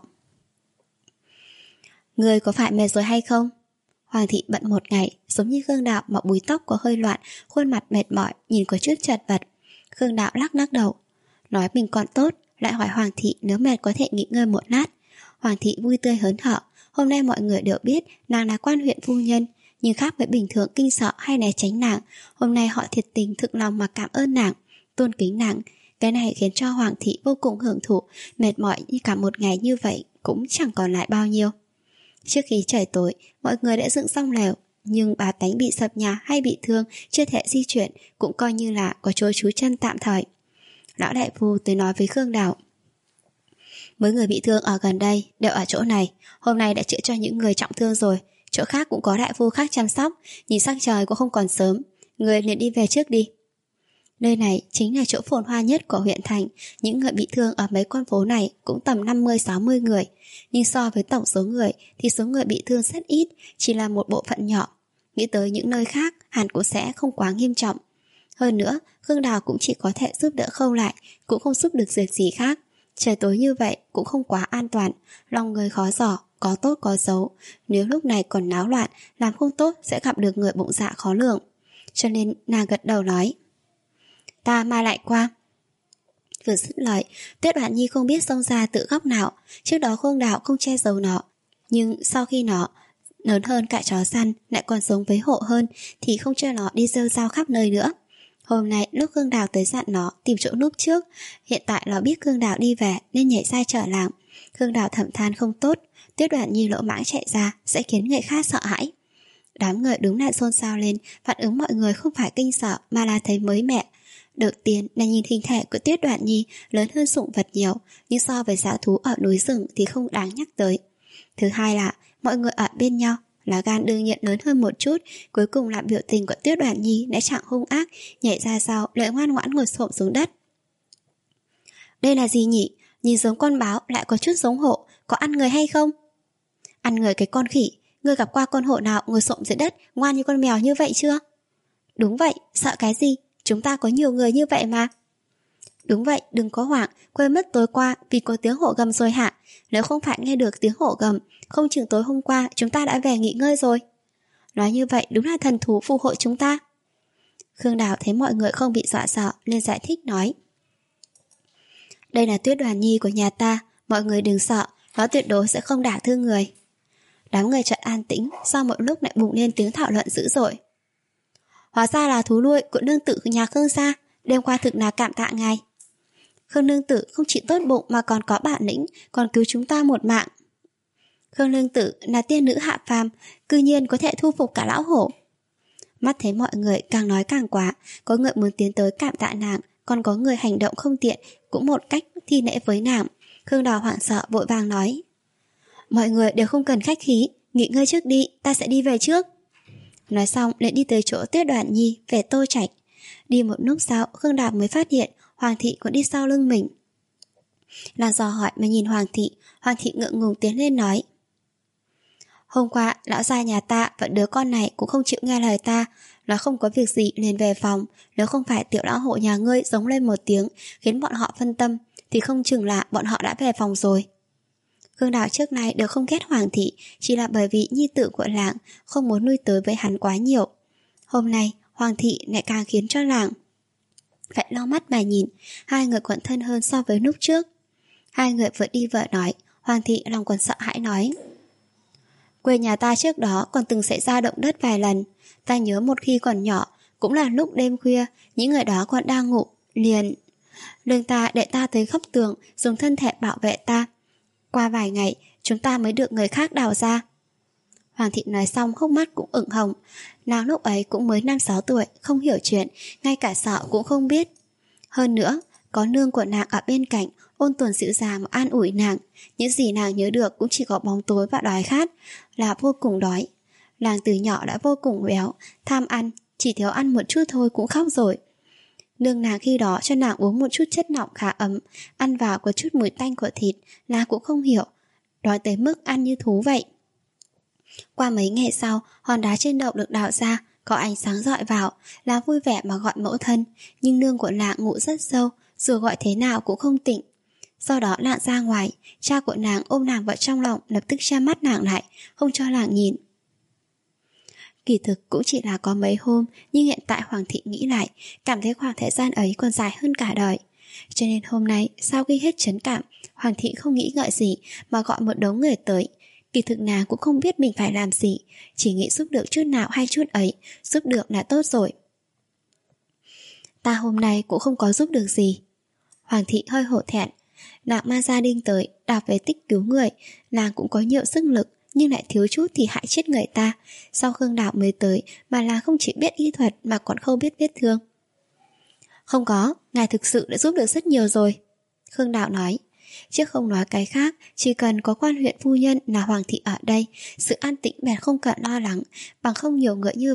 Người có phải mệt rồi hay không? Hoàng thị bận một ngày, giống như Khương Đạo mà búi tóc có hơi loạn, khuôn mặt mệt mỏi, nhìn có chút chật vật. Khương Đạo lắc lắc đầu, nói mình còn tốt, lại hỏi Hoàng thị nếu mệt có thể nghỉ ngơi một lát. Hoàng thị vui tươi hớn hở, hôm nay mọi người đều biết nàng là quan huyện phu nhân, nhưng khác với bình thường kinh sợ hay né tránh nàng, hôm nay họ thiệt tình thực lòng mà cảm ơn nàng, tôn kính nàng. Cái này khiến cho Hoàng thị vô cùng hưởng thụ, mệt mỏi như cả một ngày như vậy cũng chẳng còn lại bao nhiêu. Trước khi trời tối, mọi người đã dựng xong lều, nhưng bá tánh bị sập nhà hay bị thương, chưa thể di chuyển, cũng coi như là có chỗ trú chân tạm thời. Lão đại phu tới nói với Khương Đào, mấy người bị thương ở gần đây đều ở chỗ này, hôm nay đã chữa cho những người trọng thương rồi, chỗ khác cũng có đại phu khác chăm sóc, nhìn sắc trời cũng không còn sớm, người liền đi về trước đi. Nơi này chính là chỗ phồn hoa nhất của huyện thành. Những người bị thương ở mấy con phố này cũng tầm năm mươi sáu mươi người. Nhưng so với tổng số người thì số người bị thương rất ít, chỉ là một bộ phận nhỏ. Nghĩ tới những nơi khác hẳn cũng sẽ không quá nghiêm trọng. Hơn nữa, Khương Đào cũng chỉ có thể giúp đỡ Khâu Lại, cũng không giúp được việc gì khác. Trời tối như vậy cũng không quá an toàn, lòng người khó dò, có tốt có xấu. Nếu lúc này còn náo loạn, làm không tốt sẽ gặp được người bụng dạ khó lường. Cho nên nàng gật đầu nói: Ta mai lại qua. Vừa dứt lời, Tuyết Đoản Nhi không biết xông ra từ góc nào. Trước đó Khương Đào không che giấu nó, nhưng sau khi nó lớn hơn cả chó săn, lại còn sống với hộ hơn, thì không cho nó đi rêu rao khắp nơi nữa. Hôm nay lúc Khương Đào tới dặn nó tìm chỗ núp trước, hiện tại nó biết Khương Đào đi về nên nhảy ra trở làng. Khương Đào thầm than không tốt, Tuyết Đoản Nhi lỗ mãng chạy ra sẽ khiến người khác sợ hãi. Đám người đúng là xôn xao lên, phản ứng mọi người không phải kinh sợ mà là thấy mới mẻ. Đầu tiên là nhìn hình thể của Tuyết Đoản Nhi lớn hơn sủng vật nhiều, nhưng so với dã thú ở núi rừng thì không đáng nhắc tới. Thứ hai là mọi người ở bên nhau, lá gan đương nhiên lớn hơn một chút. Cuối cùng là biểu tình của Tuyết Đoản Nhi đã chẳng hung ác, nhảy ra sau lại ngoan ngoãn ngồi xổm xuống đất. Đây là gì nhỉ? Nhìn giống con báo lại có chút giống hổ, có ăn người hay không? Ăn người cái con khỉ, ngươi gặp qua con hổ nào ngồi xổm dưới đất ngoan như con mèo như vậy chưa? Đúng vậy, sợ cái gì? Chúng ta có nhiều người như vậy mà. Đúng vậy, đừng có hoảng, quên mất tối qua vì có tiếng hổ gầm rồi hả? Nếu không phải nghe được tiếng hổ gầm, không chừng tối hôm qua chúng ta đã về nghỉ ngơi rồi. Nói như vậy đúng là thần thú phù hộ chúng ta. Khương Đào thấy mọi người không bị dọa sợ nên giải thích nói: Đây là Tuyết Đoản Nhi của nhà ta, mọi người đừng sợ, nó tuyệt đối sẽ không đả thương người. Đám người chợt an tĩnh, sau một lúc lại bùng lên tiếng thảo luận dữ dội. Hóa ra là thú nuôi của nương tử nhà Khương gia, đêm qua thực là cảm tạ ngài. Khương nương tử không chỉ tốt bụng mà còn có bản lĩnh, còn cứu chúng ta một mạng. Khương nương tử là tiên nữ hạ phàm, cư nhiên có thể thu phục cả lão hổ. Mắt thấy mọi người càng nói càng quá, có người muốn tiến tới cảm tạ nàng, còn có người hành động không tiện, cũng một cách thi lễ với nàng. Khương Đào hoảng sợ vội vàng nói: Mọi người đều không cần khách khí, nghỉ ngơi trước đi, ta sẽ đi về trước. Nói xong liền đi tới chỗ Tuyết Đoản Nhi về Tô Trạch. Đi một lúc sau, Khương Đào mới phát hiện Hoàng thị cũng đi sau lưng mình. Nàng dò hỏi mà nhìn Hoàng thị, Hoàng thị ngượng ngùng tiến lên nói: Hôm qua lão gia nhà ta và đứa con này cũng không chịu nghe lời ta, nó không có việc gì liền về phòng. Nếu không phải tiểu lão hộ nhà ngươi giống lên một tiếng khiến bọn họ phân tâm thì không chừng là bọn họ đã về phòng rồi. Khương Đào trước nay đều không ghét Hoàng thị, chỉ là bởi vì nhi tử của làng không muốn nuôi tới với hắn quá nhiều. Hôm nay Hoàng thị lại càng khiến cho làng phải lau mắt mà nhìn. Hai người còn thân hơn so với lúc trước. Hai người vừa đi vừa nói. Hoàng thị lòng còn sợ hãi nói: Quê nhà ta trước đó còn từng xảy ra động đất vài lần. Ta nhớ một khi còn nhỏ, cũng là lúc đêm khuya, những người đó còn đang ngủ, liền lương ta để ta tới góc tường, dùng thân thể bảo vệ ta. Qua vài ngày, chúng ta mới được người khác đào ra. Hoàng thị nói xong hốc mắt cũng ửng hồng. Nàng lúc ấy cũng mới năm sáu tuổi, không hiểu chuyện, ngay cả sợ cũng không biết. Hơn nữa, có nương của nàng ở bên cạnh, ôn tồn dịu dàng mà an ủi nàng. Những gì nàng nhớ được cũng chỉ có bóng tối và đói khát, là vô cùng đói. Nàng từ nhỏ đã vô cùng béo, tham ăn, chỉ thiếu ăn một chút thôi cũng khóc rồi. Nương nàng khi đó cho nàng uống một chút chất lỏng khá ấm, ăn vào có chút mùi tanh của thịt, nàng cũng không hiểu, đói tới mức ăn như thú vậy. Qua mấy ngày sau, hòn đá trên đầu được đào ra, có ánh sáng rọi vào, nàng vui vẻ mà gọi mẫu thân, nhưng nương của nàng ngủ rất sâu, dù gọi thế nào cũng không tỉnh. Sau đó nàng ra ngoài, cha của nàng ôm nàng vào trong lòng, lập tức che mắt nàng lại, không cho nàng nhìn. Kỳ thực cũng chỉ là có mấy hôm, nhưng hiện tại Hoàng thị nghĩ lại, cảm thấy khoảng thời gian ấy còn dài hơn cả đời. Cho nên hôm nay, sau khi hết chấn cảm, Hoàng thị không nghĩ ngợi gì mà gọi một đống người tới. Kỳ thực nàng cũng không biết mình phải làm gì, chỉ nghĩ giúp được chút nào hay chút ấy, giúp được là tốt rồi. Ta hôm nay cũng không có giúp được gì. Hoàng thị hơi hổ thẹn. Nàng mang gia đình tới, đọc về tích cứu người, nàng cũng có nhiều sức lực, nhưng lại thiếu chút thì hại chết người ta. Sau Khương Đào mới tới, mà là không chỉ biết y thuật mà còn không biết vết thương. Không có, ngài thực sự đã giúp được rất nhiều rồi. Khương Đào nói. Chứ không nói cái khác, chỉ cần có quan huyện phu nhân là Hoàng thị ở đây, sự an tĩnh bèn không cần lo lắng. Bằng không nhiều người như vậy,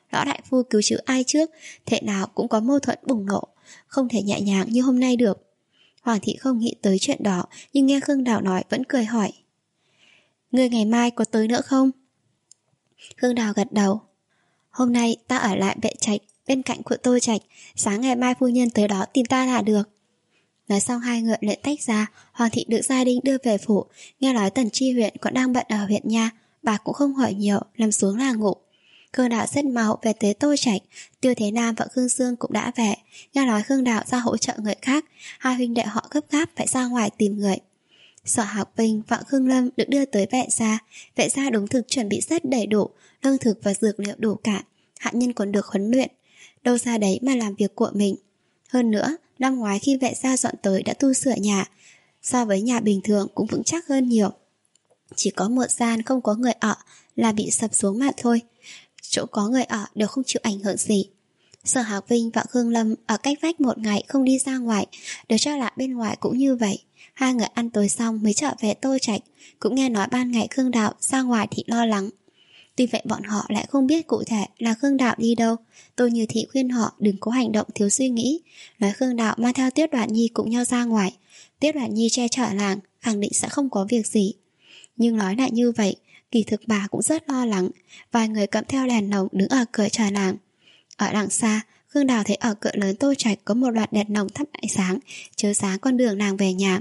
Lão đại phu cứu chữa ai trước, thế nào cũng có mâu thuẫn bùng nổ, không thể nhẹ nhàng như hôm nay được. Hoàng thị không nghĩ tới chuyện đó, nhưng nghe Khương Đào nói vẫn cười hỏi: Ngươi ngày mai có tới nữa không? Khương Đào gật đầu. Hôm nay ta ở lại Vệ Trạch, bên cạnh của Tô Trạch, sáng ngày mai phu nhân tới đó tìm ta là được. Nói xong hai người lại tách ra. Hoàng thị được gia đình đưa về phủ. Nghe nói Tần Chi huyện còn đang bận ở huyện nha, bà cũng không hỏi nhiều, nằm xuống là ngủ. Khương Đạo rất mau về tới Tô Trạch. Tiêu Thế Nam và Khương Dương cũng đã về. Nghe nói Khương Đạo ra hỗ trợ người khác, hai huynh đệ họ gấp gáp phải ra ngoài tìm người. Sở Hạc Bình và Khương Lâm được đưa tới Vệ gia. Vệ gia đúng thực chuẩn bị rất đầy đủ, lương thực và dược liệu đủ cả. Hạ nhân còn được huấn luyện, đâu ra đấy mà làm việc của mình. Hơn nữa, năm ngoái khi Vệ gia dọn tới đã tu sửa nhà, so với nhà bình thường cũng vững chắc hơn nhiều. Chỉ có một gian không có người ở là bị sập xuống mà thôi. Chỗ có người ở đều không chịu ảnh hưởng gì. Sở Hạc Vinh và Khương Lâm ở cách vách một ngày không đi ra ngoài, được cho là bên ngoài cũng như vậy. Hai người ăn tối xong mới trở về Tô Trạch. Cũng nghe nói ban ngày Khương Đạo ra ngoài thì lo lắng. Tuy vậy bọn họ lại không biết cụ thể là Khương Đạo đi đâu. Tô Như Thị khuyên họ đừng có hành động thiếu suy nghĩ, nói Khương Đạo mang theo Tiết Đoạt Nhi cùng nhau ra ngoài. Tiết Đoạt Nhi che chở làng, khẳng định sẽ không có việc gì. Nhưng nói lại như vậy, kỳ thực bà cũng rất lo lắng. Vài người cầm theo đèn lồng đứng ở cửa chờ làng. Ở đằng xa, Khương Đào thấy ở cửa lớn Tô Trạch có một loạt đèn lồng thắp ánh sáng, chiếu sáng con đường nàng về nhà.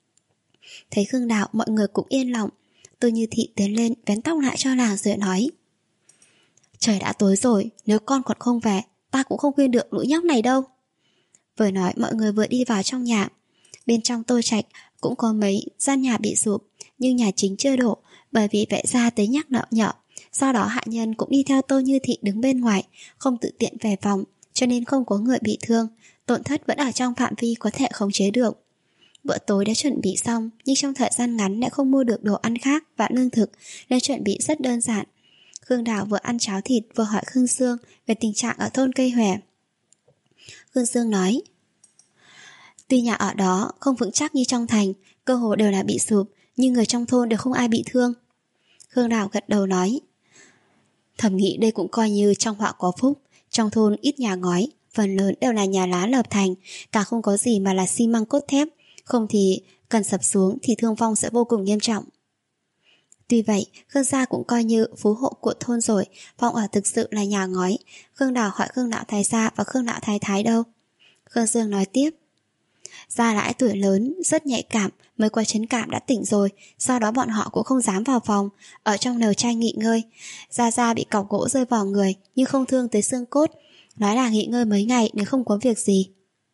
Thấy Khương Đào, mọi người cũng yên lòng. Tô Như Thị tiến lên vén tóc lại cho nàng rồi nói: Trời đã tối rồi, nếu con còn không về, ta cũng không khuyên được lũ nhóc này đâu. Vừa nói mọi người vừa đi vào trong nhà. Bên trong Tô Trạch cũng có mấy gian nhà bị sụp, nhưng nhà chính chưa đổ, bởi vì Vệ gia tới nhắc nợ nhở. Sau đó hạ nhân cũng đi theo Tô Như Thị đứng bên ngoài, không tự tiện về phòng, cho nên không có người bị thương. Tổn thất vẫn ở trong phạm vi có thể khống chế được. Bữa tối đã chuẩn bị xong, nhưng trong thời gian ngắn lại không mua được đồ ăn khác và lương thực, nên chuẩn bị rất đơn giản. Khương Đào vừa ăn cháo thịt vừa hỏi Khương Dương về tình trạng ở thôn Cây Hòe. Khương Dương nói: Tuy nhà ở đó không vững chắc như trong thành, cơ hồ đều là bị sụp, nhưng người trong thôn đều không ai bị thương. Khương Đào gật đầu nói: Thầm nghĩ đây cũng coi như trong họa có phúc. Trong thôn ít nhà ngói, phần lớn đều là nhà lá lợp thành, cả không có gì mà là xi măng cốt thép, không thì cần sập xuống thì thương vong sẽ vô cùng nghiêm trọng. Tuy vậy, Khương gia cũng coi như phú hộ của thôn rồi, phòng ở thực sự là nhà ngói. Khương Đào hỏi Khương Lão Thái gia và Khương Lão Thái Thái đâu. Khương Dương nói tiếp: Gia Lãi tuổi lớn, rất nhạy cảm, mới qua chấn cảm đã tỉnh rồi, sau đó bọn họ cũng không dám vào phòng, ở trong nồi chai nghỉ ngơi. Gia Gia bị cọc gỗ rơi vào người, nhưng không thương tới xương cốt, nói là nghỉ ngơi mấy ngày nếu không có việc gì.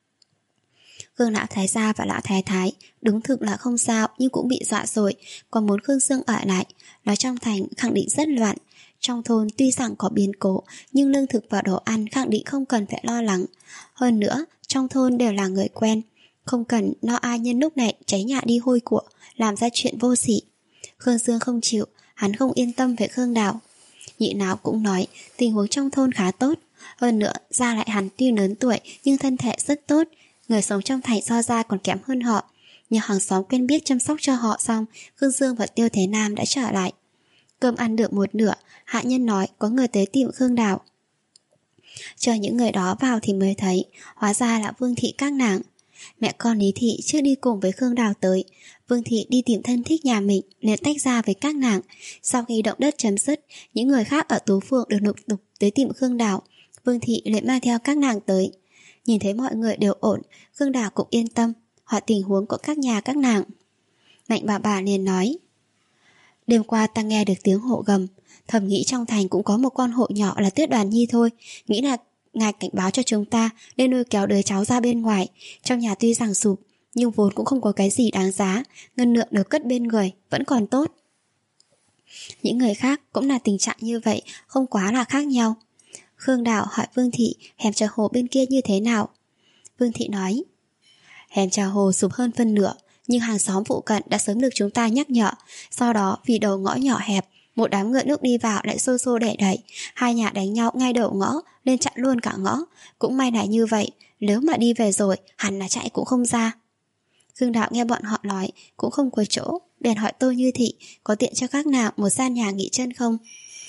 Khương Lão Thái gia và Lão Thái Thái đúng thực là không sao, nhưng cũng bị dọa rồi, còn muốn Khương Dương ở lại. Nói trong thành khẳng định rất loạn. Trong thôn tuy rằng có biến cố, nhưng lương thực và đồ ăn khẳng định không cần phải lo lắng. Hơn nữa, trong thôn đều là người quen, không cần lo ai nhân lúc này cháy nhà đi hôi của, làm ra chuyện vô sỉ. Khương Dương không chịu, hắn không yên tâm về Khương Đào. Nhị nào cũng nói tình huống trong thôn khá tốt. Hơn nữa, Gia lại hắn tuy lớn tuổi nhưng thân thể rất tốt. Người sống trong thành so ra còn kém hơn họ. Nhưng hàng xóm quen biết chăm sóc cho họ xong, Khương Dương và Tiêu Thế Nam đã trở lại. Cơm ăn được một nửa, hạ nhân nói có người tới tìm Khương Đào. Chờ những người đó vào thì mới thấy, hóa ra là Vương Thị các nàng. Mẹ con Lý Thị trước đi cùng với Khương Đào tới. Vương Thị đi tìm thân thích nhà mình nên tách ra với các nàng. Sau khi động đất chấm dứt, những người khác ở Tú Phượng được lục tục tới tìm Khương Đào. Vương Thị lại mang theo các nàng tới. Nhìn thấy mọi người đều ổn, Khương Đào cũng yên tâm, hỏi tình huống của các nhà các nàng. Mạnh bà bà liền nói: Đêm qua ta nghe được tiếng hộ gầm, thầm nghĩ trong thành cũng có một con hộ nhỏ là Tuyết Đoàn Nhi thôi. Nghĩ là ngài cảnh báo cho chúng ta nên nuôi kéo đứa cháu ra bên ngoài. Trong nhà tuy rằng sụp, nhưng vốn cũng không có cái gì đáng giá, ngân lượng được cất bên người, vẫn còn tốt. Những người khác cũng là tình trạng như vậy, không quá là khác nhau. Khương Đào hỏi Vương Thị hẻm Trà Hồ bên kia như thế nào. Vương Thị nói: Hẻm Trà Hồ sụp hơn phân nửa, nhưng hàng xóm phụ cận đã sớm được chúng ta nhắc nhở. Sau đó vì đầu ngõ nhỏ hẹp, một đám ngựa nước đi vào lại xô xô đẩy đẩy, hai nhà đánh nhau ngay đầu ngõ, lên chặn luôn cả ngõ. Cũng may là như vậy, nếu mà đi về rồi hẳn là chạy cũng không ra. Khương Đạo nghe bọn họ nói cũng không có chỗ, bèn hỏi Tô Như Thị có tiện cho các nàng một gian nhà nghỉ chân không.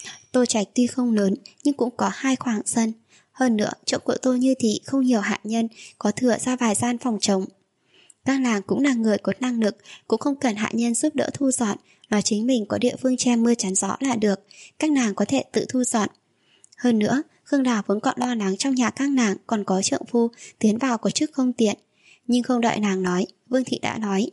Tô Trạch tuy không lớn nhưng cũng có hai khoảng sân. Hơn nữa chỗ của Tô Như Thị không nhiều hạ nhân, có thừa ra vài gian phòng trống. Các nàng cũng là người có năng lực, cũng không cần hạ nhân giúp đỡ thu dọn, nói chính mình có địa phương che mưa chắn gió là được. Các nàng có thể tự thu dọn. Hơn nữa Khương Đào vốn còn lo lắng trong nhà các nàng còn có trượng phu, tiến vào có chức không tiện. Nhưng không đợi nàng nói, Vương Thị đã nói: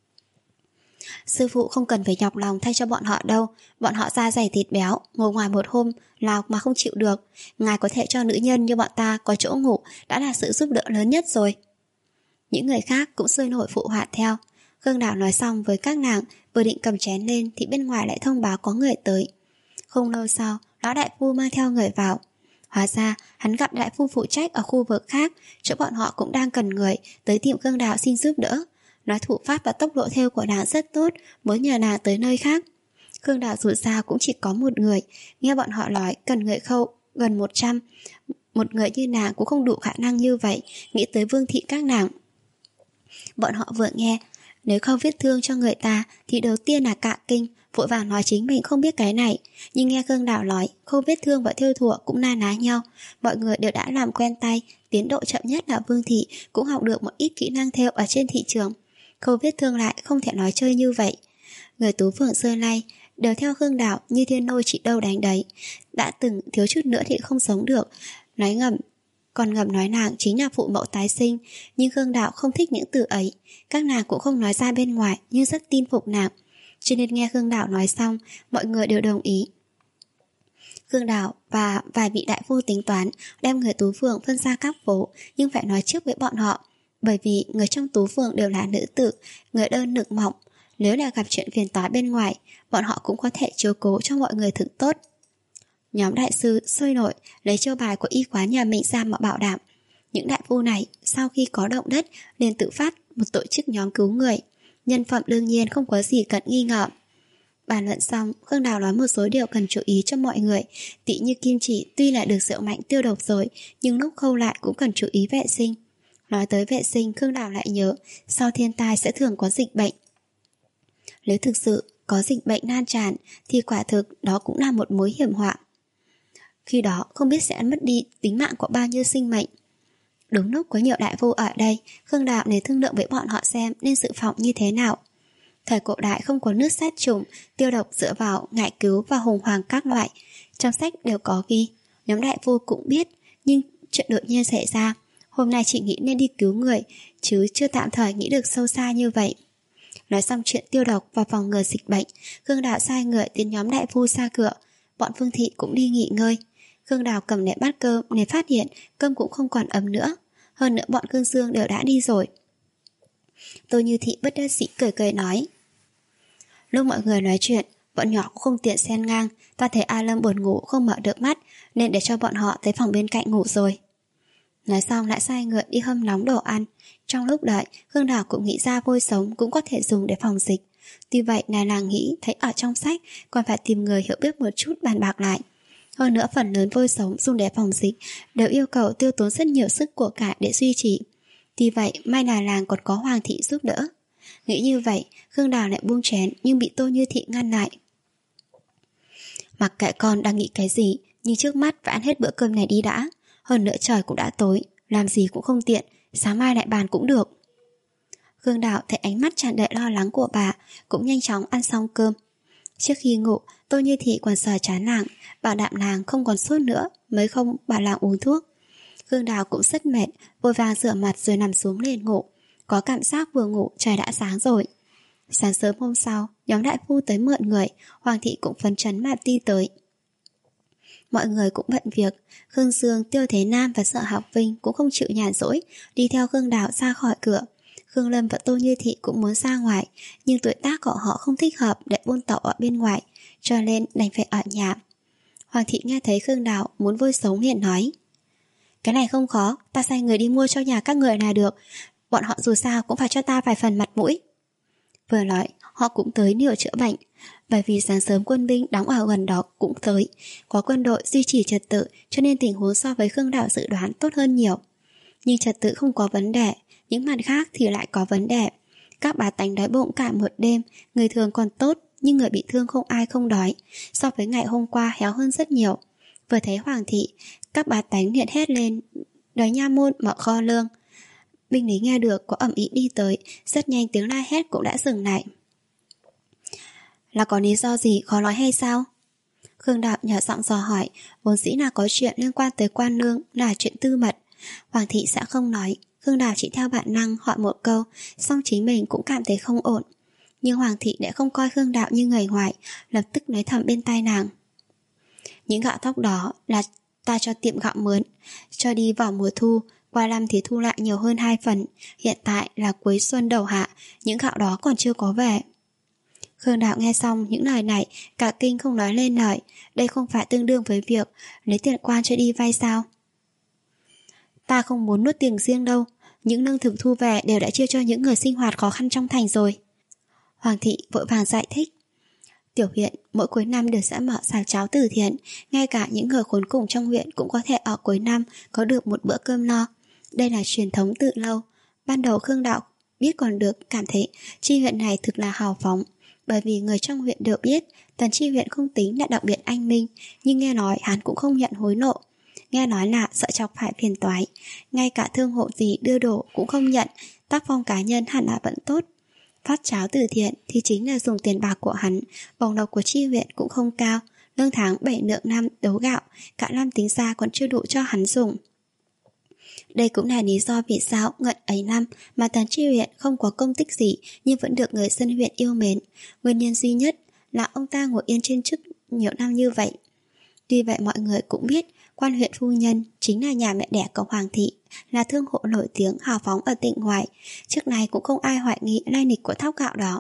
sư phụ không cần phải nhọc lòng thay cho bọn họ đâu. Bọn họ da dày thịt béo, ngồi ngoài một hôm lao mà không chịu được. Ngài có thể cho nữ nhân như bọn ta có chỗ ngủ đã là sự giúp đỡ lớn nhất rồi. Những người khác cũng sôi nổi phụ họa theo. Khương Đào nói xong với các nàng, vừa định cầm chén lên thì bên ngoài lại thông báo có người tới. Không lâu sau, lão đại phu mang theo người vào. Hóa ra hắn gặp đại phu phụ trách ở khu vực khác, chỗ bọn họ cũng đang cần người, tới tìm Khương Đào xin giúp đỡ. Nói thủ pháp và tốc độ thêu của nàng rất tốt, muốn nhờ nàng tới nơi khác. Khương Đào dù sao cũng chỉ có một người, nghe bọn họ nói cần người khâu gần một trăm. Một người như nàng cũng không đủ khả năng như vậy, nghĩ tới Vương Thị các nàng. Bọn họ vừa nghe, nếu không viết thương cho người ta thì đầu tiên là cả kinh, vội vàng nói chính mình không biết cái này. Nhưng nghe Khương Đào nói không viết thương và thêu thủa cũng na ná nhau, mọi người đều đã làm quen tay. Tiến độ chậm nhất là Vương Thị cũng học được một ít kỹ năng thêu ở trên thị trường. Khâu viết thương lại không thể nói chơi như vậy. Người Tú Phượng xưa nay đều theo Khương Đào như thiên nôi chị đâu đánh đấy. Đã từng thiếu chút nữa thì không sống được. Nói ngầm Còn ngầm nói nàng chính là phụ mẫu tái sinh. Nhưng Khương Đào không thích những từ ấy. Các nàng cũng không nói ra bên ngoài, nhưng rất tin phục nàng. Cho nên nghe Khương Đào nói xong, mọi người đều đồng ý. Khương Đào và vài vị đại phu tính toán đem người Tú Phượng phân ra các phố, nhưng phải nói trước với bọn họ. Bởi vì người trong Tú Phượng đều là nữ tử, người đơn lực mỏng. Nếu là gặp chuyện phiền toái bên ngoài, bọn họ cũng có thể chiếu cố cho mọi người thực tốt. Nhóm đại sư sôi nổi lấy chiêu bài của y quán nhà mình ra mà bảo đảm. Những đại phu này sau khi có động đất liền tự phát một tổ chức nhóm cứu người. Nhân phẩm đương nhiên không có gì cần nghi ngờ. Bàn luận xong, Khương Đào nói một số điều cần chú ý cho mọi người. Tỉ như kim chỉ tuy là được rượu mạnh tiêu độc rồi, nhưng lúc khâu lại cũng cần chú ý vệ sinh. Nói tới vệ sinh, Khương Đào lại nhớ sau thiên tai sẽ thường có dịch bệnh. Nếu thực sự có dịch bệnh lan tràn thì quả thực đó cũng là một mối hiểm họa. Khi đó không biết sẽ mất đi tính mạng của bao nhiêu sinh mệnh. Đúng lúc có nhiều đại phu ở đây, Khương Đào nên thương lượng với bọn họ xem nên dự phòng như thế nào. Thời cổ đại không có nước sát trùng, tiêu độc dựa vào ngải cứu và hùng hoàng các loại. Trong sách đều có ghi. Nhóm đại phu cũng biết, nhưng chuyện đột nhiên xảy ra. Hôm nay chị nghĩ nên đi cứu người, chứ chưa tạm thời nghĩ được sâu xa như vậy. Nói xong chuyện tiêu độc và phòng ngừa dịch bệnh, Khương Đào sai người tiến nhóm đại phu ra cửa. Bọn Phương Thị cũng đi nghỉ ngơi. Khương Đào cầm lấy bát cơm nên phát hiện cơm cũng không còn ấm nữa. Hơn nữa bọn Khương Dương đều đã đi rồi. Tô Như Thị bất đắc dĩ cười cười nói: lúc mọi người nói chuyện, bọn nhỏ cũng không tiện xen ngang. Ta thấy A Lâm buồn ngủ không mở được mắt, nên để cho bọn họ tới phòng bên cạnh ngủ rồi. Nói xong lại sai người đi hâm nóng đồ ăn. Trong lúc đợi, Khương Đào cũng nghĩ ra vôi sống cũng có thể dùng để phòng dịch. Tuy vậy nàng nàng nghĩ thấy ở trong sách còn phải tìm người hiểu biết một chút bàn bạc lại. Hơn nữa phần lớn vôi sống dùng để phòng dịch đều yêu cầu tiêu tốn rất nhiều sức của cải để duy trì. Tuy vậy may là làng còn có Hoàng Thị giúp đỡ. Nghĩ như vậy, Khương Đào lại buông chén nhưng bị Tô Như Thị ngăn lại. Mặc kệ con đang nghĩ cái gì, nhưng trước mắt phải ăn hết bữa cơm này đi đã. Hơn nữa trời cũng đã tối, làm gì cũng không tiện, sáng mai lại bàn cũng được. Khương Đào thấy ánh mắt tràn đầy lo lắng của bà, cũng nhanh chóng ăn xong cơm. Trước khi ngủ, Tô Như Thị còn sờ chán nàng, bảo đạm nàng không còn sốt nữa, mới không bảo nàng uống thuốc. Khương Đào cũng rất mệt, vội vàng rửa mặt rồi nằm xuống liền ngủ. Có cảm giác vừa ngủ trời đã sáng rồi. Sáng sớm hôm sau, nhóm đại phu tới mượn người, Hoàng Thị cũng phấn chấn mà đi tới. Mọi người cũng bận việc. Khương Dương, Tiêu Thế Nam và Sợ Học Vinh cũng không chịu nhàn rỗi, đi theo Khương Đào ra khỏi cửa. Khương Lâm và Tô Như Thị cũng muốn ra ngoài, nhưng tuổi tác của họ không thích hợp để buôn tẩu ở bên ngoài, cho nên đành phải ở nhà. Hoàng Thị nghe thấy Khương Đào muốn vôi sống liền nói: cái này không khó, ta sai người đi mua cho nhà các người là được. Bọn họ dù sao cũng phải cho ta vài phần mặt mũi. Vừa nói, họ cũng tới điều chữa bệnh. Bởi vì sáng sớm quân binh đóng ở gần đó cũng tới, có quân đội duy trì trật tự, cho nên tình huống so với Khương Đào dự đoán tốt hơn nhiều. Nhưng trật tự không có vấn đề, những mặt khác thì lại có vấn đề. Các bà tánh đói bụng cả một đêm, người thường còn tốt, nhưng người bị thương không ai không đói. So với ngày hôm qua héo hơn rất nhiều. Vừa thấy Hoàng thị, các bá tánh liền hét lên đòi nha môn mở kho lương. Binh lính nghe được có ầm ĩ đi tới, rất nhanh tiếng la hét cũng đã dừng lại. Là có lý do gì khó nói hay sao? Khương Đạo nhỏ giọng dò hỏi, vốn dĩ là có chuyện liên quan tới quan nương, là chuyện tư mật. Hoàng thị sẽ không nói. Khương Đạo chỉ theo bản năng hỏi một câu, song chính mình cũng cảm thấy không ổn. Nhưng Hoàng thị lại không coi Khương Đạo như người ngoài, lập tức nói thầm bên tai nàng. Những gạo thóc đó là ta cho tiệm gạo mướn, cho đi vào mùa thu, qua năm thì thu lại nhiều hơn hai phần. Hiện tại là cuối xuân đầu hạ, những gạo đó còn chưa có về. Khương Đạo nghe xong những lời này, cả kinh không nói lên lời. Đây không phải tương đương với việc lấy tiền quan cho đi vay sao? Ta không muốn nuốt tiền riêng đâu, những lương thực thu về đều đã chia cho những người sinh hoạt khó khăn trong thành rồi. Hoàng thị vội vàng giải thích. Tiểu huyện mỗi cuối năm đều sẽ mở sạp cháo từ thiện, ngay cả những người khốn cùng trong huyện cũng có thể ở cuối năm có được một bữa cơm no. Đây là truyền thống từ lâu. Ban đầu Khương Đạo biết còn được, cảm thấy chi huyện này thực là hào phóng, bởi vì người trong huyện đều biết Tần chi huyện không tính là đặc biệt anh minh, nhưng nghe nói hắn cũng không nhận hối lộ. Nghe nói là sợ chọc phải phiền toái, ngay cả thương hộ gì đưa đổ cũng không nhận. Tác phong cá nhân hẳn là vẫn tốt. Phát cháo từ thiện thì chính là dùng tiền bạc của hắn. Vòng lộc của chi huyện cũng không cao, lương tháng bảy lượng năm đấu gạo, cả năm tính ra còn chưa đủ cho hắn dùng. Đây cũng là lý do vì sao ngận ấy năm mà Tần chi huyện không có công tích gì nhưng vẫn được người dân huyện yêu mến. Nguyên nhân duy nhất là ông ta ngồi yên trên chức nhiều năm như vậy. Tuy vậy mọi người cũng biết quan huyện phu nhân chính là nhà mẹ đẻ của Hoàng thị, là thương hộ nổi tiếng hào phóng ở tỉnh ngoài. Trước này cũng không ai hoài nghi lai lịch của thóc gạo đó.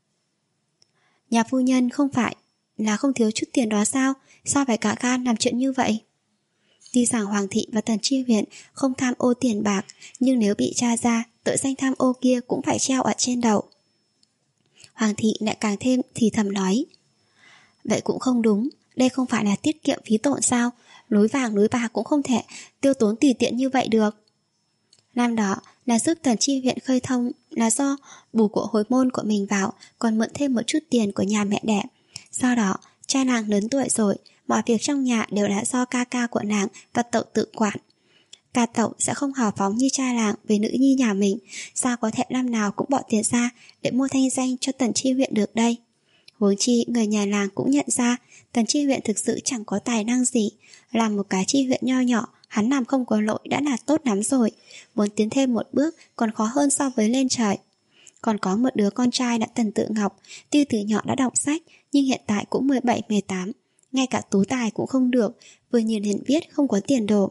Nhà phu nhân không phải là không thiếu chút tiền đó sao? Sao phải cả gan làm chuyện như vậy? Tuy rằng Hoàng thị và Tần chi huyện không tham ô tiền bạc, nhưng nếu bị tra ra, tội danh tham ô kia cũng phải treo ở trên đầu. Hoàng thị lại càng thêm thì thầm nói. Vậy cũng không đúng, đây không phải là tiết kiệm phí tổn sao? Núi vàng núi bạc cũng không thể tiêu tốn tùy tiện như vậy được. Năm đó là giúp Tần chi huyện khơi thông, là do bù của hồi môn của mình vào, còn mượn thêm một chút tiền của nhà mẹ đẻ. Sau đó cha nàng lớn tuổi rồi, mọi việc trong nhà đều đã do ca ca của nàng và Tậu tự quản. Ca Tậu sẽ không hào phóng như cha nàng về nữ nhi nhà mình, sao có thể năm nào cũng bỏ tiền ra để mua thanh danh cho Tần chi huyện được đây. Huống chi người nhà làng cũng nhận ra Tần chi huyện thực sự chẳng có tài năng gì, làm một cái chi huyện nho nhỏ, hắn làm không có lỗi đã là tốt lắm rồi. Muốn tiến thêm một bước còn khó hơn so với lên trời. Còn có một đứa con trai đã Tần Tự Ngọc, tuy từ nhỏ đã đọc sách nhưng hiện tại cũng mười bảy mười tám, ngay cả tú tài cũng không được, vừa nhìn liền biết không có tiền đồ.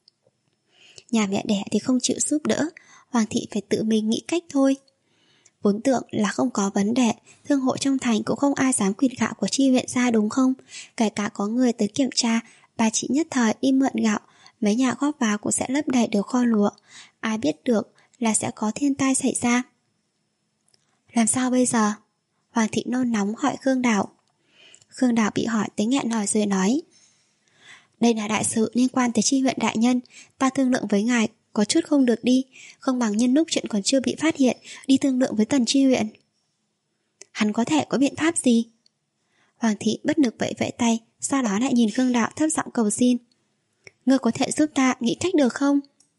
Nhà mẹ đẻ thì không chịu giúp đỡ, Hoàng thị phải tự mình nghĩ cách thôi. Vốn tưởng là không có vấn đề, thương hộ trong thành cũng không ai dám quỵt gạo của chi huyện ra đúng không? Kể cả có người tới kiểm tra, bà chỉ nhất thời đi mượn gạo, mấy nhà góp vào cũng sẽ lấp đầy được kho lúa. Ai biết được là sẽ có thiên tai xảy ra. Làm sao bây giờ? Hoàng thị nôn nóng hỏi Khương Đạo. Khương Đạo bị hỏi tới nghẹn lời rồi nói. Đây là đại sự liên quan tới chi huyện đại nhân, ta thương lượng với ngài có chút không được đi, không bằng nhân lúc chuyện còn chưa bị phát hiện đi thương lượng với Tần chi huyện. Hắn có thể có biện pháp gì? Hoàng thị bất lực vẫy vẫy tay, sau đó lại nhìn Khương Đạo thấp giọng cầu xin. Ngươi có thể giúp ta nghĩ cách được không?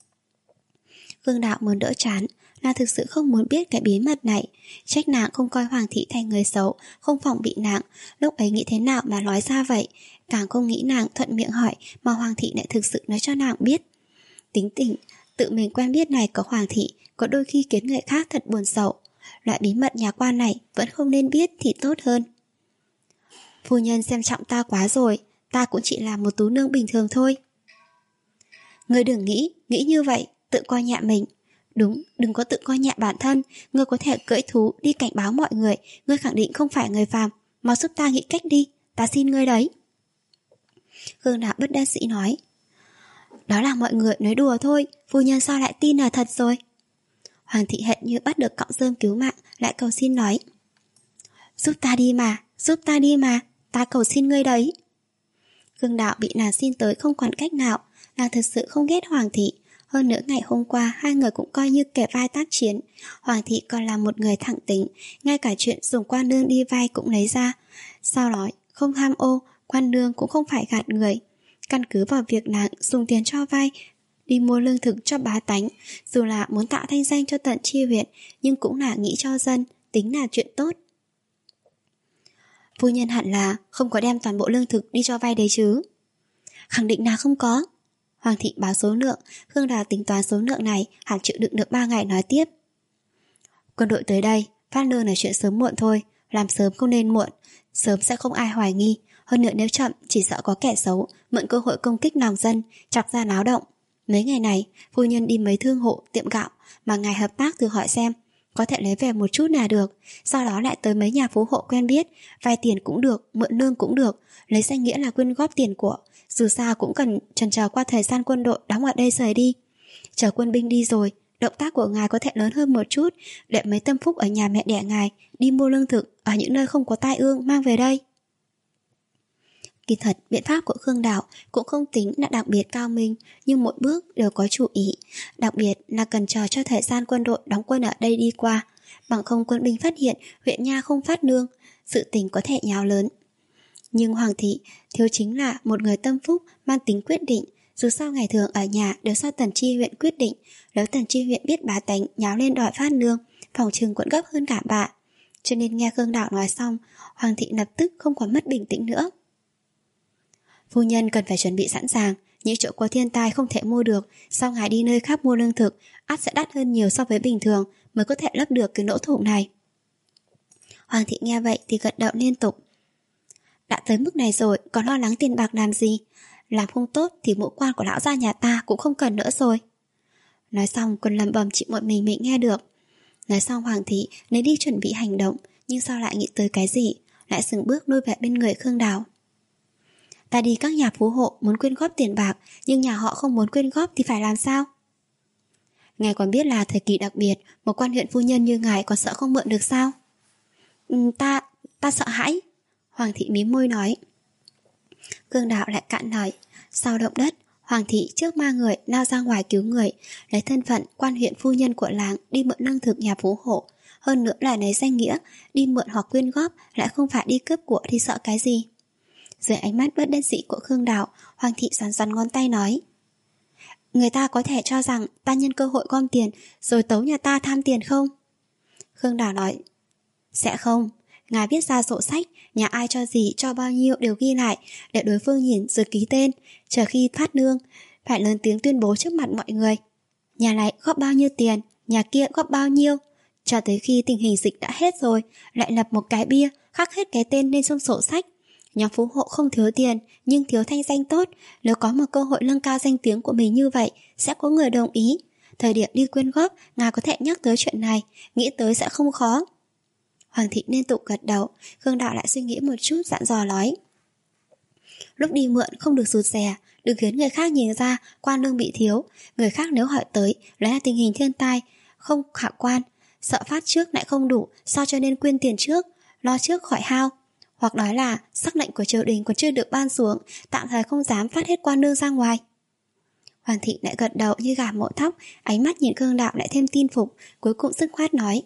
Khương Đạo muốn đỡ chán, là thực sự không muốn biết cái bí mật này. Trách nàng không coi Hoàng thị thành người xấu, không phòng bị nàng. Lúc ấy nghĩ thế nào mà nói ra vậy? Càng không nghĩ nàng thuận miệng hỏi mà Hoàng thị lại thực sự nói cho nàng biết. Tính tình tự mình quen biết này của Hoàng thị có đôi khi khiến người khác thật buồn sầu. Loại bí mật nhà quan này vẫn không nên biết thì tốt hơn. Phu nhân xem trọng ta quá rồi, ta cũng chỉ là một tú nương bình thường thôi. Ngươi đừng nghĩ, nghĩ như vậy, tự coi nhẹ mình. Đúng, đừng có tự coi nhẹ bản thân. Ngươi có thể cưỡi thú đi cảnh báo mọi người, ngươi khẳng định không phải người phàm. Mau giúp ta nghĩ cách đi, ta xin ngươi đấy. Khương Đạo bất đắc dĩ nói. Đó là mọi người nói đùa thôi, phu nhân sao lại tin là thật rồi? Hoàng thị hệt như bắt được cọng rơm cứu mạng, lại cầu xin nói. Giúp ta đi mà, giúp ta đi mà, ta cầu xin ngươi đấy. Khương Đạo bị nàng xin tới không còn cách nào. Nàng thật sự không ghét Hoàng thị, Hơn nữa ngày hôm qua hai người cũng coi như kẻ vai tác chiến. Hoàng thị còn là một người thẳng tính, ngay cả chuyện dùng quan nương đi vay cũng lấy ra. Sau đó không tham ô, quan nương cũng không phải gạt người. Căn cứ vào việc nàng dùng tiền cho vay đi mua lương thực cho bá tánh, dù là muốn tạo thanh danh cho Tần Chi huyện, nhưng cũng là nghĩ cho dân, tính là chuyện tốt. Phu nhân hẳn là không có đem toàn bộ lương thực đi cho vay đấy chứ? Khẳng định là không có. Hoàng thị báo số lượng, Khương Đào tính toán số lượng này hẳn chịu đựng được ba ngày nói tiếp. Quân đội tới đây, phát lương là chuyện sớm muộn thôi, làm sớm không nên muộn, sớm sẽ không ai hoài nghi, hơn nữa nếu chậm chỉ sợ có kẻ xấu mượn cơ hội công kích lòng dân, chọc ra náo động. Mấy ngày này, phu nhân đi mấy thương hộ, tiệm gạo mà ngài hợp tác thử hỏi xem, có thể lấy về một chút là được, sau đó lại tới mấy nhà phú hộ quen biết, vay tiền cũng được, mượn lương cũng được, lấy danh nghĩa là quyên góp tiền của, dù sao cũng cần chần chờ qua thời gian quân đội đóng ở đây rời đi. Chờ quân binh đi rồi, động tác của ngài có thể lớn hơn một chút, để mấy tâm phúc ở nhà mẹ đẻ ngài đi mua lương thực ở những nơi không có tai ương mang về đây. Kỳ thật, biện pháp của Khương Đào cũng không tính là đặc biệt cao minh, nhưng mỗi bước đều có chủ ý, đặc biệt là cần chờ cho thời gian quân đội đóng quân ở đây đi qua, bằng không quân binh phát hiện huyện nha không phát lương, sự tình có thể nhào lớn. Nhưng Hoàng thị thiếu chính là một người tâm phúc mang tính quyết định, dù sao ngày thường ở nhà đều do Tần Chi huyện quyết định, nếu Tần Chi huyện biết bá tánh nháo lên đòi phát lương, phòng trừng quẫn gấp hơn cả bà. Cho nên nghe Khương Đào nói xong, Hoàng thị lập tức không còn mất bình tĩnh nữa. Phu nhân cần phải chuẩn bị sẵn sàng, những chỗ có thiên tai không thể mua được, sau ngài đi nơi khác mua lương thực, ắt sẽ đắt hơn nhiều so với bình thường mới có thể lấp được cái lỗ thủng này. Hoàng thị nghe vậy thì gật đầu liên tục. Đã tới mức này rồi, còn lo lắng tiền bạc làm gì? Làm không tốt thì mũ quan của lão gia nhà ta cũng không cần nữa rồi. Nói xong còn lầm bầm chị một mình mình nghe được. Nói xong Hoàng thị nên đi chuẩn bị hành động, nhưng sao lại nghĩ tới cái gì, lại dừng bước lui về bên người Khương Đào. Ta đi các nhà phú hộ muốn quyên góp tiền bạc, nhưng nhà họ không muốn quyên góp thì phải làm sao? Ngài còn biết là thời kỳ đặc biệt, một quan huyện phu nhân như ngài còn sợ không mượn được sao? Ừ, ta, ta sợ hãi. Hoàng thị mím môi nói. Khương Đào lại cạn lời. Sau động đất, Hoàng thị trước ma người lao ra ngoài cứu người, lấy thân phận quan huyện phu nhân của làng đi mượn lương thực nhà phú hộ, hơn nữa là lấy danh nghĩa đi mượn hoặc quyên góp, lại không phải đi cướp của thì sợ cái gì? Dưới ánh mắt bất đắc dĩ của Khương Đào, Hoàng thị xoắn xoắn ngón tay nói. Người ta có thể cho rằng ta nhân cơ hội gom tiền rồi tấu nhà ta tham tiền không? Khương Đào nói. Sẽ không. Ngài viết ra sổ sách, nhà ai cho gì cho bao nhiêu đều ghi lại, để đối phương nhìn rồi ký tên, chờ khi phát lương phải lớn tiếng tuyên bố trước mặt mọi người. Nhà này góp bao nhiêu tiền, nhà kia góp bao nhiêu, cho tới khi tình hình dịch đã hết rồi, lại lập một cái bia khắc hết cái tên lên trong sổ sách. Nhóm phú hộ không thiếu tiền, nhưng thiếu thanh danh tốt, nếu có một cơ hội nâng cao danh tiếng của mình như vậy, sẽ có người đồng ý. Thời điểm đi quyên góp, ngài có thể nhắc tới chuyện này, nghĩ tới sẽ không khó. Hoàng thị liên tục gật đầu, Khương Đạo lại suy nghĩ một chút dặn dò nói. Lúc đi mượn không được rụt rè, đừng khiến người khác nhìn ra quan lương bị thiếu, người khác nếu hỏi tới là tình hình thiên tai không khả quan, sợ phát trước lại không đủ, sao cho nên quyên tiền trước, lo trước khỏi hao. Hoặc nói là sắc lệnh của triều đình còn chưa được ban xuống, tạm thời không dám phát hết quan lương ra ngoài. Hoàng thị lại gật đầu như gà mổ thóc, ánh mắt nhìn Khương Đạo lại thêm tin phục, cuối cùng dứt khoát nói.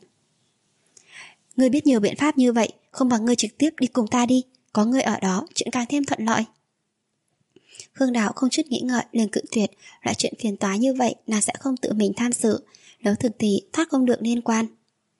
Ngươi biết nhiều biện pháp như vậy, không bằng ngươi trực tiếp đi cùng ta đi, có ngươi ở đó chuyện càng thêm thuận lợi. Khương Đạo không chút nghĩ ngợi liền cự tuyệt, loại chuyện phiền toái như vậy là sẽ không tự mình tham dự, nếu thực thì thoát không được liên quan.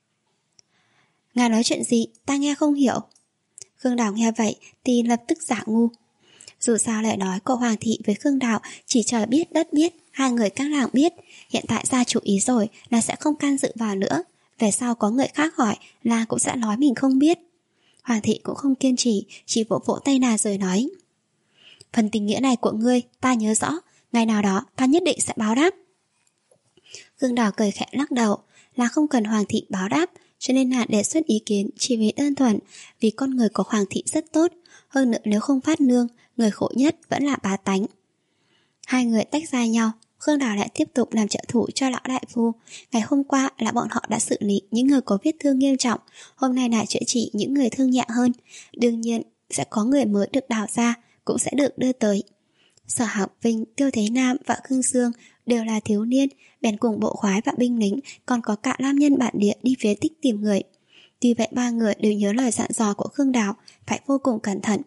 Ngài nói chuyện gì, ta nghe không hiểu. Khương Đào nghe vậy thì lập tức giả ngu. Dù sao lại nói cô Hoàng thị với Khương Đào chỉ chờ biết đất biết, hai người các làng biết, hiện tại ra chủ ý rồi là sẽ không can dự vào nữa. Về sau có người khác hỏi là cũng sẽ nói mình không biết. Hoàng thị cũng không kiên trì, chỉ vỗ vỗ tay nàng rồi nói. Phần tình nghĩa này của ngươi ta nhớ rõ, ngày nào đó ta nhất định sẽ báo đáp. Khương Đào cười khẽ lắc đầu, là không cần Hoàng thị báo đáp, cho nên là đề xuất ý kiến chỉ vì đơn thuần vì con người của Hoàng thị rất tốt, hơn nữa nếu không phát lương, người khổ nhất vẫn là bá tánh. Hai người tách ra nhau, Khương Đào lại tiếp tục làm trợ thủ cho lão đại phu. Ngày hôm qua là bọn họ đã xử lý những người có vết thương nghiêm trọng, hôm nay lại chữa trị những người thương nhẹ hơn. Đương nhiên sẽ có người mới được đào ra, cũng sẽ được đưa tới. Sở Hạc Vinh, Tiêu Thế Nam và Khương Dương đều là thiếu niên, bèn cùng bộ khoái và binh lính, còn có cả nam nhân bản địa đi phế tích tìm người. Tuy vậy ba người đều nhớ lời dặn dò của Khương Đào, phải vô cùng cẩn thận.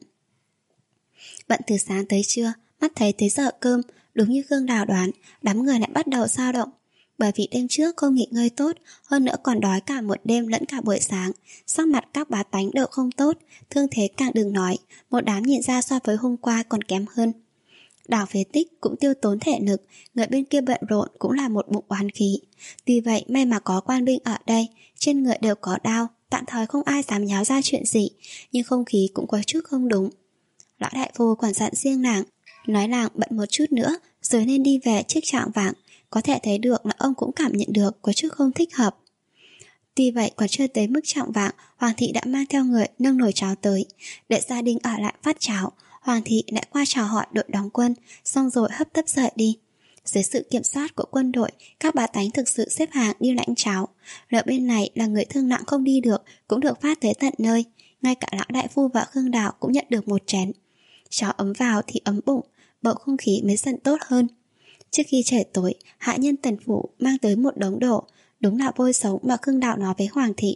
Bận từ sáng tới trưa, mắt thấy tới giờ cơm, đúng như Khương Đào đoán, đám người lại bắt đầu dao động. Bởi vì đêm trước không nghỉ ngơi tốt, hơn nữa còn đói cả một đêm lẫn cả buổi sáng, sắc mặt các bá tánh đều không tốt, thương thế càng đừng nói, một đám nhìn ra so với hôm qua còn kém hơn. Đào phế tích cũng tiêu tốn thể lực, người bên kia bận rộn cũng là một bụng oán khí. Tuy vậy may mà có quan binh ở đây, trên người đều có đao, tạm thời không ai dám nháo ra chuyện gì, nhưng không khí cũng có chút không đúng. Lão đại phu còn dặn riêng nàng, nói nàng bận một chút nữa rồi nên đi về trước chạng vạng. Có thể thấy được là ông cũng cảm nhận được có chút không thích hợp. Tuy vậy còn chưa tới mức chạng vạng, Hoàng thị đã mang theo người nâng nồi cháo tới. Để gia đình ở lại phát cháo, Hoàng thị đã qua chào hỏi đội đóng quân, xong rồi hấp tấp rời đi. Dưới sự kiểm soát của quân đội, các bá tánh thực sự xếp hàng đi lãnh cháo. Ở bên này là người thương nặng không đi được cũng được phát tới tận nơi. Ngay cả lão đại phu và Khương Đào cũng nhận được một chén. Cháo ấm vào thì ấm bụng, bầu không khí mới dần tốt hơn. Trước khi trời tối, hạ nhân Tần phủ mang tới một đống đồ, đúng là vôi sống mà Khương Đào nói với Hoàng thị.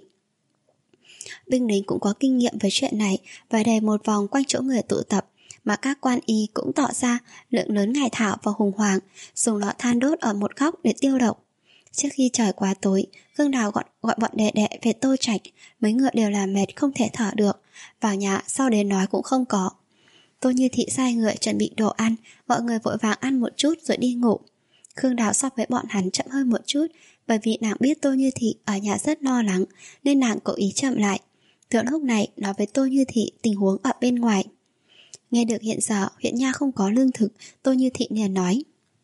Binh lính cũng có kinh nghiệm với chuyện này và đề một vòng quanh chỗ người tụ tập, mà các quan y cũng tỏ ra lượng lớn ngải thảo và hùng hoàng, dùng lọ than đốt ở một góc để tiêu độc. Trước khi trời quá tối, Khương Đào gọi, gọi bọn đệ đệ về Tô Trạch, mấy người đều là mệt không thể thở được, vào nhà sau đến nói cũng không có. Tô Như Thị sai người chuẩn bị đồ ăn, mọi người vội vàng ăn một chút rồi đi ngủ. Khương Đào so với bọn hắn chậm hơn một chút, bởi vì nàng biết Tô Như Thị ở nhà rất lo lắng, nên nàng cố ý chậm lại. Từ lúc này nói với Tô Như Thị tình huống ở bên ngoài. Nghe được hiện giờ huyện nha không có lương thực, Tô Như Thị liền nói: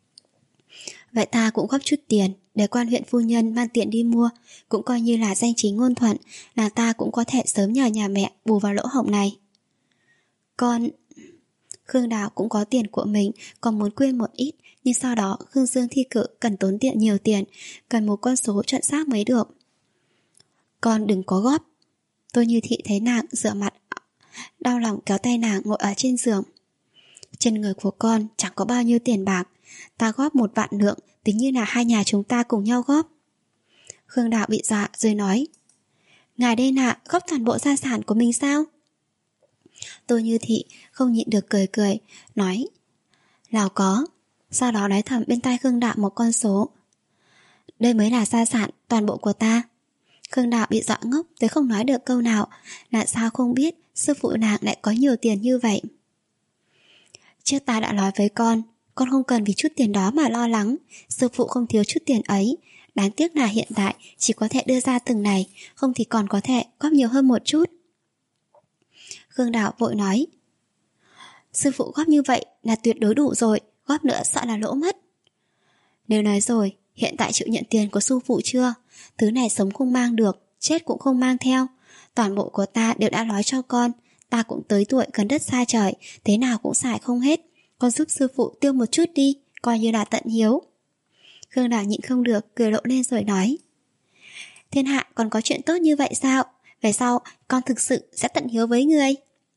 vậy ta cũng góp chút tiền để quan huyện phu nhân mang tiền đi mua, cũng coi như là danh chính ngôn thuận, là ta cũng có thể sớm nhờ nhà mẹ bù vào lỗ hổng này. Con... Khương Đào cũng có tiền của mình, còn muốn quyên một ít, nhưng sau đó Khương Dương thi cử cần tốn tiền nhiều tiền, cần một con số chuẩn xác mới được. Con đừng có góp. Tôi Như Thị thấy nàng rửa mặt, đau lòng kéo tay nàng ngồi ở trên giường. Trên người của con chẳng có bao nhiêu tiền bạc, ta góp một vạn lượng, tính như là hai nhà chúng ta cùng nhau góp. Khương Đào bị dọa rồi nói: ngài đây nạ góp toàn bộ gia sản của mình sao? Tôi Như Thị không nhịn được cười cười, nói: nào có. Sau đó nói thầm bên tai Khương Đạo một con số. Đây mới là gia sản toàn bộ của ta. Khương Đạo bị dọa ngốc tới không nói được câu nào, là sao không biết sư phụ nàng lại có nhiều tiền như vậy. Trước ta đã nói với con, con không cần vì chút tiền đó mà lo lắng, sư phụ không thiếu chút tiền ấy. Đáng tiếc là hiện tại chỉ có thể đưa ra từng này, không thì còn có thể góp nhiều hơn một chút. Khương Đạo vội nói: sư phụ góp như vậy là tuyệt đối đủ rồi, góp nữa sợ là lỗ mất. Nếu nói rồi, hiện tại chịu nhận tiền của sư phụ chưa? Thứ này sống không mang được, chết cũng không mang theo. Toàn bộ của ta đều đã nói cho con, ta cũng tới tuổi gần đất xa trời, thế nào cũng xài không hết. Con giúp sư phụ tiêu một chút đi, coi như là tận hiếu. Khương Đạo nhịn không được, cười lộ lên rồi nói: thiên hạ còn có chuyện tốt như vậy sao? Về sau con thực sự sẽ tận hiếu với người.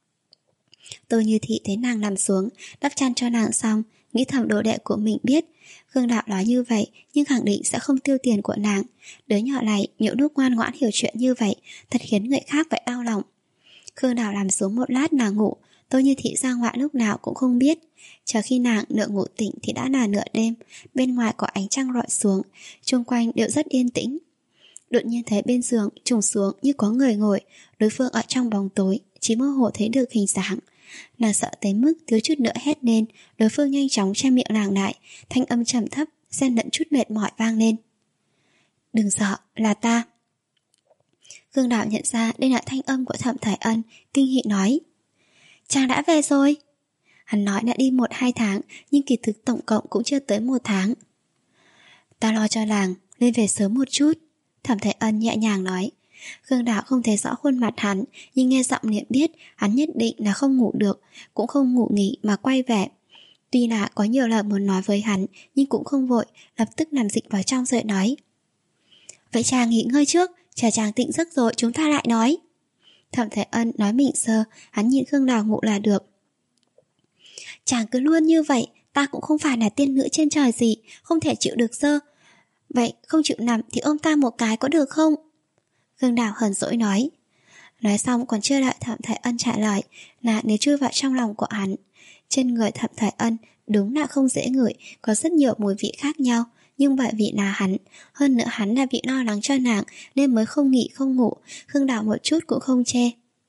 Tôi Như Thị thấy nàng nằm xuống, đắp chăn cho nàng xong, nghĩ thầm đồ đệ của mình biết Khương Đạo nói như vậy nhưng khẳng định sẽ không tiêu tiền của nàng. Đứa nhỏ này nhiều lúc ngoan ngoãn hiểu chuyện như vậy, thật khiến người khác phải đau lòng. Khương Đạo làm xuống một lát nàng ngủ, Tôi Như Thị ra ngoại lúc nào cũng không biết. Chờ khi nàng nửa ngủ tỉnh thì đã là nửa đêm, bên ngoài có ánh trăng rọi xuống, xung quanh đều rất yên tĩnh. Đột nhiên thấy bên giường trùng xuống như có người ngồi, đối phương ở trong bóng tối, chỉ mơ hồ thấy được hình dáng. Nàng sợ tới mức thiếu chút nữa hét lên, đối phương nhanh chóng che miệng nàng lại, thanh âm trầm thấp, xen lẫn chút mệt mỏi vang lên: đừng sợ, là ta. Khương Đạo nhận ra đây là thanh âm của Thẩm Thái Ân, kinh hỉ nói: chàng đã về rồi. Hắn nói đã đi một hai tháng, nhưng kỳ thực tổng cộng cũng chưa tới một tháng. Ta lo cho nàng, nên về sớm một chút. Thẩm Thái Ân nhẹ nhàng nói. Khương Đạo không thấy rõ khuôn mặt hắn, nhưng nghe giọng liền biết hắn nhất định là không ngủ được, cũng không ngủ nghỉ mà quay về. Tuy là có nhiều lời muốn nói với hắn, nhưng cũng không vội, lập tức nằm dịch vào trong rồi nói: vậy chàng nghỉ ngơi trước, chờ chàng tỉnh giấc rồi chúng ta lại nói. Thẩm Thái Ân nói mịn sơ, hắn nhìn Khương Đạo ngủ là được. Chàng cứ luôn như vậy, ta cũng không phải là tiên nữ trên trời gì, không thể chịu được dơ. Vậy không chịu nằm thì ôm ta một cái có được không? Khương Đào hờn dỗi nói. Nói xong còn chưa đợi Thẩm Thời Ân trả lời là nếu chui vào trong lòng của hắn. Trên người Thẩm Thời Ân đúng là không dễ ngửi, có rất nhiều mùi vị khác nhau. Nhưng bởi vì là hắn, hơn nữa hắn là vị lo lắng cho nàng nên mới không nghỉ không ngủ. Khương Đào một chút cũng không chê.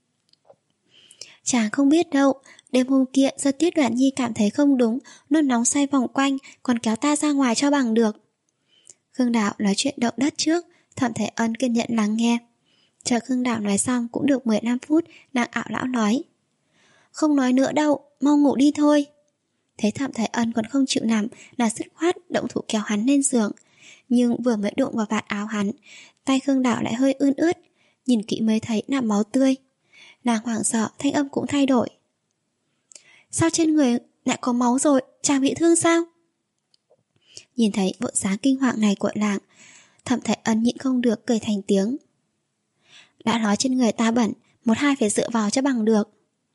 Chàng không biết đâu, đêm hôm kia do Tuyết Đoản Nhi cảm thấy không đúng, nôn nóng xoay vòng quanh, còn kéo ta ra ngoài cho bằng được. Khương Đào nói chuyện động đất trước, Thẩm Thời Ân kiên nhẫn lắng nghe. Chờ Khương Đào nói xong cũng được mười lăm phút, nàng ảo lão nói. Không nói nữa đâu, mau ngủ đi thôi. Thấy Thẩm Thời Ân còn không chịu nằm, là dứt khoát động thủ kéo hắn lên giường. Nhưng vừa mới đụng vào vạt áo hắn, tay Khương Đào lại hơi ươn ướt, nhìn kỹ mới thấy là máu tươi. Nàng hoảng sợ, thanh âm cũng thay đổi. Sao trên người lại có máu rồi, chàng bị thương sao? Nhìn thấy bộ dáng kinh hoàng này của nàng, Thẩm Thời Ân nhịn không được cười thành tiếng. Đã nói trên người ta bẩn, một hai phải dựa vào cho bằng được.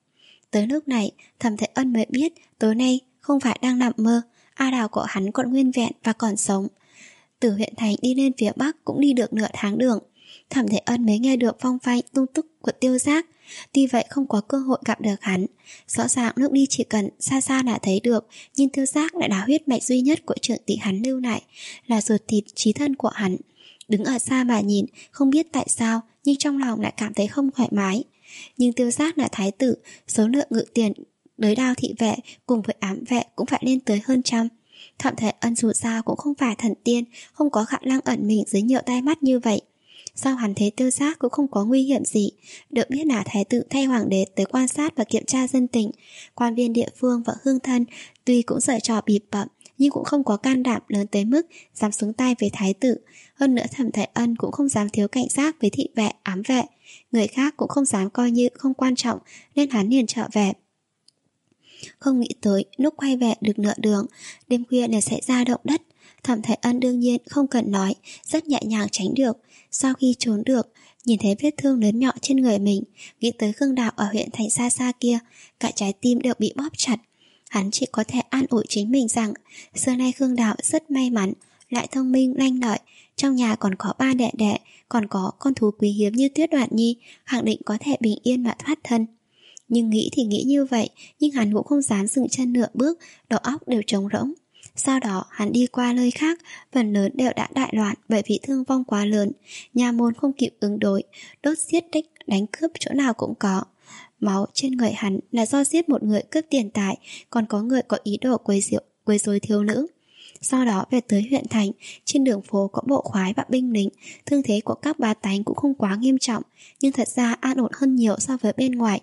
Tới lúc này, Thẩm Thời Ân mới biết tối nay không phải đang nằm mơ, A Đào của hắn còn nguyên vẹn và còn sống. Từ huyện thành đi lên phía Bắc cũng đi được nửa tháng đường. Thẩm Thời Ân mới nghe được phong phanh tung túc của Tiêu Giác. Tuy vậy không có cơ hội gặp được hắn. Rõ ràng lúc đi chỉ cần xa xa là thấy được, nhưng Tiêu Giác lại là huyết mạch duy nhất của trưởng tỷ hắn lưu lại, là ruột thịt chí thân của hắn. Đứng ở xa mà nhìn, không biết tại sao, nhưng trong lòng lại cảm thấy không thoải mái. Nhưng Tiêu Giác là thái tử, số lượng ngự tiền đới đao thị vệ cùng với ám vệ cũng phải lên tới hơn trăm. Thẩm Thời Ân dù sao cũng không phải thần tiên, không có khả năng ẩn mình dưới nhiều tai mắt như vậy. Sao hắn thấy Tiêu Giác cũng không có nguy hiểm gì. Được biết là thái tử thay hoàng đế tới quan sát và kiểm tra dân tình. Quan viên địa phương và hương thân tuy cũng giở trò bịp bợm, nhưng cũng không có can đảm lớn tới mức dám xuống tay với thái tử. Hơn nữa Thẩm Thời Ân cũng không dám thiếu cảnh giác với thị vệ, ám vệ. Người khác cũng không dám coi như không quan trọng, nên hắn liền trở về. Không nghĩ tới lúc quay về được nửa đường, đêm khuya lại xảy ra động đất. Thẩm Thời Ân đương nhiên không cần nói, rất nhẹ nhàng tránh được. Sau khi trốn được, nhìn thấy vết thương lớn nhỏ trên người mình, nghĩ tới Khương Đào ở huyện thành xa xa kia, cả trái tim đều bị bóp chặt. Hắn chỉ có thể an ủi chính mình rằng xưa nay Khương Đào rất may mắn, lại thông minh lanh lợi, trong nhà còn có ba đệ đệ, còn có con thú quý hiếm như Tuyết Đoản Nhi, khẳng định có thể bình yên mà thoát thân. Nhưng nghĩ thì nghĩ như vậy, nhưng hắn cũng không dám dừng chân nửa bước, đầu óc đều trống rỗng. Sau đó hắn đi qua nơi khác, phần lớn đều đã đại loạn bởi vì thương vong quá lớn, nhà môn không kịp ứng đối, đốt giết đích đánh cướp chỗ nào cũng có. Máu trên người hắn là do giết một người cướp tiền tài, còn có người có ý đồ quấy rượu, quấy rối thiếu nữ. Sau đó về tới huyện thành, trên đường phố có bộ khoái và binh lính, thương thế của các bá tánh cũng không quá nghiêm trọng, nhưng thật ra an ổn hơn nhiều so với bên ngoài.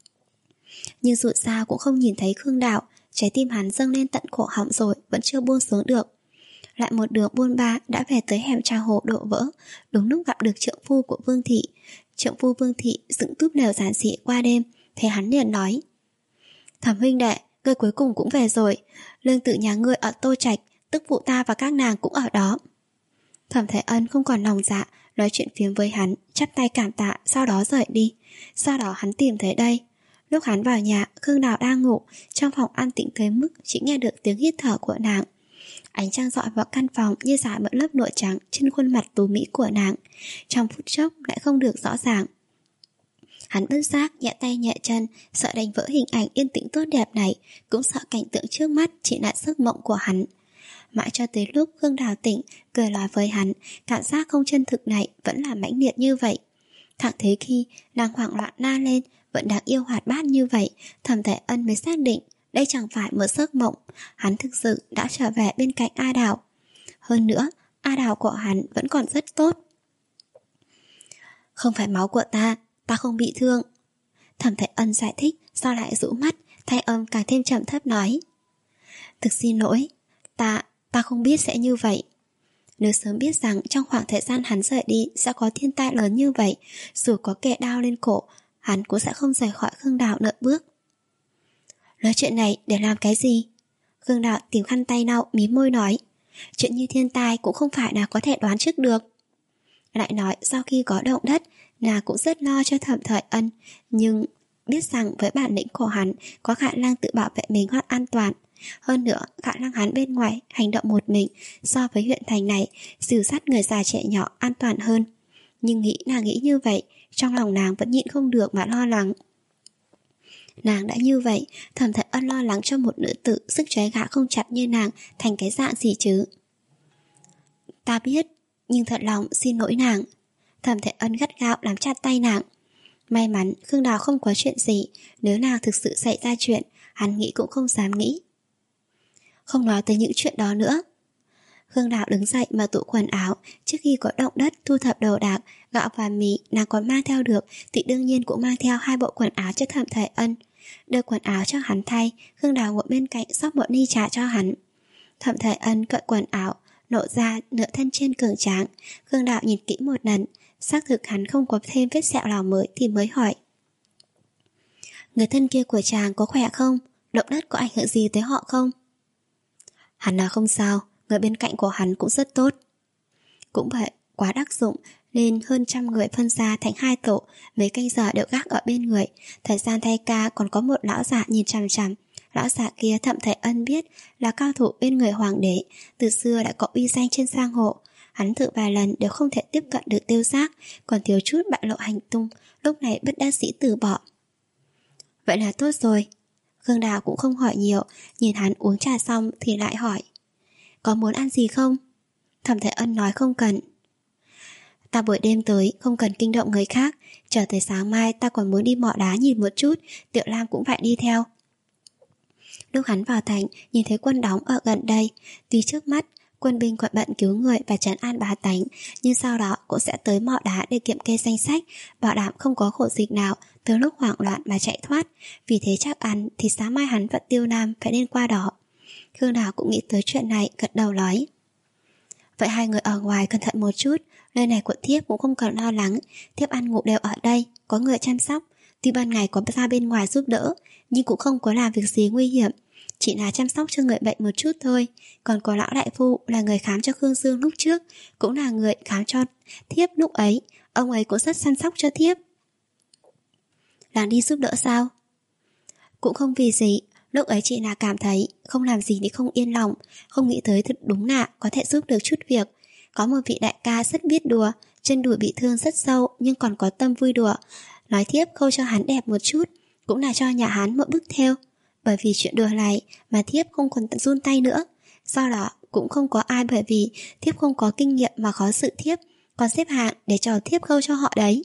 Nhưng dù sao cũng không nhìn thấy Khương Đào, trái tim hắn dâng lên tận cổ họng rồi vẫn chưa buông xuống được. Lại một đường buôn ba đã về tới hẻm trà hồ đổ vỡ, đúng lúc gặp được trượng phu của Vương Thị. Trượng phu Vương Thị dựng túp lều giản dị qua đêm, thế hắn liền nói: Thẩm huynh đệ, ngươi cuối cùng cũng về rồi. Lương tự nhà ngươi ở Tô Trạch, tức phụ ta và các nàng cũng ở đó. Thẩm Thời Ân không còn lòng dạ nói chuyện phiếm với hắn, chắp tay cảm tạ, sau đó rời đi. Sau đó hắn tìm thấy đây. Lúc hắn vào nhà, Khương Đào đang ngủ, trong phòng an tĩnh tới mức chỉ nghe được tiếng hít thở của nàng. Ánh trăng rọi vào căn phòng như rải một lớp lụa trắng trên khuôn mặt tú mỹ của nàng, trong phút chốc lại không được rõ ràng. Hắn bất giác nhẹ tay nhẹ chân, sợ đánh vỡ hình ảnh yên tĩnh tốt đẹp này, cũng sợ cảnh tượng trước mắt chỉ là giấc mộng của hắn. Mãi cho tới lúc Khương Đào tỉnh, cười nói với hắn, cảm giác không chân thực này vẫn là mãnh liệt như vậy. Thẳng thế khi nàng hoảng loạn la lên, vẫn đáng yêu hoạt bát như vậy, Thẩm Thời Ân mới xác định đây chẳng phải một giấc mộng, hắn thực sự đã trở về bên cạnh A Đào. Hơn nữa, A Đào của hắn vẫn còn rất tốt. Không phải máu của ta, ta không bị thương. Thẩm Thời Ân giải thích, sau lại rũ mắt, thanh âm càng thêm trầm thấp nói: Thực xin lỗi, ta, ta không biết sẽ như vậy. Nếu sớm biết rằng trong khoảng thời gian hắn rời đi sẽ có thiên tai lớn như vậy, dù có kẻ đao lên cổ, hắn cũng sẽ không rời khỏi Khương Đào nửa bước. Nói chuyện này để làm cái gì? Khương Đào tìm khăn tay lau, mím môi nói: Chuyện như thiên tai cũng không phải là có thể đoán trước được. Lại nói sau khi có động đất, nàng cũng rất lo cho Thẩm Thời Ân, nhưng biết rằng với bản lĩnh của hắn có khả năng tự bảo vệ mình hoặc an toàn. Hơn nữa, khả năng hắn bên ngoài hành động một mình so với huyện thành này, xử sát người già trẻ nhỏ an toàn hơn. Nhưng nghĩ là nghĩ như vậy, trong lòng nàng vẫn nhịn không được mà lo lắng. Nàng đã như vậy, Thẩm Thạch Ân lo lắng cho một nữ tử sức trói gã không chặt như nàng thành cái dạng gì chứ. Ta biết, nhưng thật lòng xin lỗi nàng. Thẩm Thạch Ân gắt gao nắm chặt tay nàng. May mắn Khương Đào không có chuyện gì, nếu nàng thực sự xảy ra chuyện, hắn nghĩ cũng không dám nghĩ. Không nói tới những chuyện đó nữa. Khương Đào đứng dậy mở tủ quần áo. Trước khi có động đất thu thập đồ đạc, gạo và mì nàng còn mang theo được, thì đương nhiên cũng mang theo hai bộ quần áo cho Thẩm Thạch Ân. Đưa quần áo cho hắn thay, Khương Đào ngồi bên cạnh xóc một ly trà cho hắn. Thẩm Thạch Ân cởi quần áo, lộ ra nửa thân trên cường tráng. Khương Đào nhìn kỹ một lần, xác thực hắn không có thêm vết sẹo nào mới thì mới hỏi: người thân kia của chàng có khỏe không? Động đất có ảnh hưởng gì tới họ không? Hắn là không sao, người bên cạnh của hắn cũng rất tốt. Cũng vậy, quá đắc dụng nên hơn trăm người phân ra thành hai tổ, mấy canh giờ đều gác ở bên người. Thời gian thay ca còn có một lão giả nhìn chằm chằm. Lão giả kia Thẩm Thạch Ân biết là cao thủ bên người hoàng đế, từ xưa đã có uy danh trên giang hồ. Hắn thử vài lần đều không thể tiếp cận được Tiêu Giác, còn thiếu chút bại lộ hành tung, lúc này bất đắc dĩ từ bỏ. Vậy là tốt rồi. Khương Đào cũng không hỏi nhiều, nhìn hắn uống trà xong thì lại hỏi: có muốn ăn gì không? Thẩm Thạch Ân nói không cần. Ta buổi đêm tới không cần kinh động người khác, chờ tới sáng mai ta còn muốn đi mỏ đá nhìn một chút, Tiểu Lam cũng phải đi theo. Lúc hắn vào thành nhìn thấy quân đóng ở gần đây, tuy trước mắt quân binh còn bận cứu người và trấn an bá tánh, nhưng sau đó cũng sẽ tới mỏ đá để kiểm kê danh sách, bảo đảm không có khổ dịch nào từ lúc hoảng loạn mà chạy thoát. Vì thế chắc ăn thì sáng mai hắn và Tiêu Nam phải lên qua đó. Khương Đào cũng nghĩ tới chuyện này, gật đầu nói: vậy hai người ở ngoài cẩn thận một chút, nơi này của thiếp cũng không cần lo lắng, thiếp ăn ngủ đều ở đây, có người chăm sóc. Tuy ban ngày có ra bên ngoài giúp đỡ, nhưng cũng không có làm việc gì nguy hiểm, chỉ là chăm sóc cho người bệnh một chút thôi. Còn có lão đại phu là người khám cho Khương Dương lúc trước, cũng là người khám cho thiếp lúc ấy, ông ấy cũng rất săn sóc cho thiếp. Là đi giúp đỡ sao? Cũng không vì gì, lúc ấy chỉ là cảm thấy không làm gì thì không yên lòng, không nghĩ tới thật đúng là có thể giúp được chút việc. Có một vị đại ca rất biết đùa, chân đùi bị thương rất sâu nhưng còn có tâm vui đùa, nói thiếp khâu cho hắn đẹp một chút, cũng là cho nhà hắn một bức thêu. Bởi vì chuyện đùa này mà thiếp không còn run tay nữa. Do đó cũng không có ai bởi vì thiếp không có kinh nghiệm mà khó xử thiếp, còn xếp hạng để cho thiếp khâu cho họ đấy.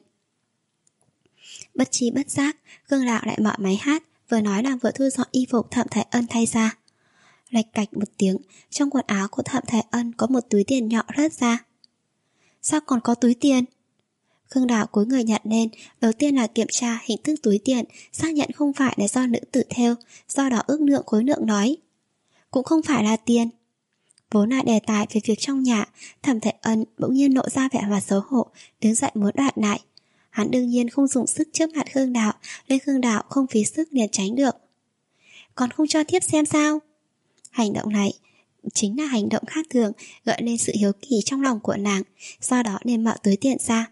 Bất chi bất giác, Khương Đạo lại mở máy hát, vừa nói đang vừa thu dọn y phục Thẩm Thạch Ân thay ra. Lạch cạch một tiếng, trong quần áo của Thẩm Thạch Ân có một túi tiền nhỏ rớt ra. Sao còn có túi tiền? Khương Đào cúi người nhặt lên, đầu tiên là kiểm tra hình thức túi tiền, xác nhận không phải là do nữ tử thêu, do đó ước lượng khối lượng nói: cũng không phải là tiền. Vốn là đề tài về việc trong nhà, Thẩm Thạch Ân bỗng nhiên lộ ra vẻ mặt xấu hổ, đứng dậy muốn đoạt lại. Hắn đương nhiên không dùng sức trước mặt Khương Đào, nên Khương Đào không phí sức liền tránh được. Còn không cho thiếp xem sao? Hành động này chính là hành động khác thường, gợi lên sự hiếu kỳ trong lòng của nàng, do đó nên mở túi tiền ra.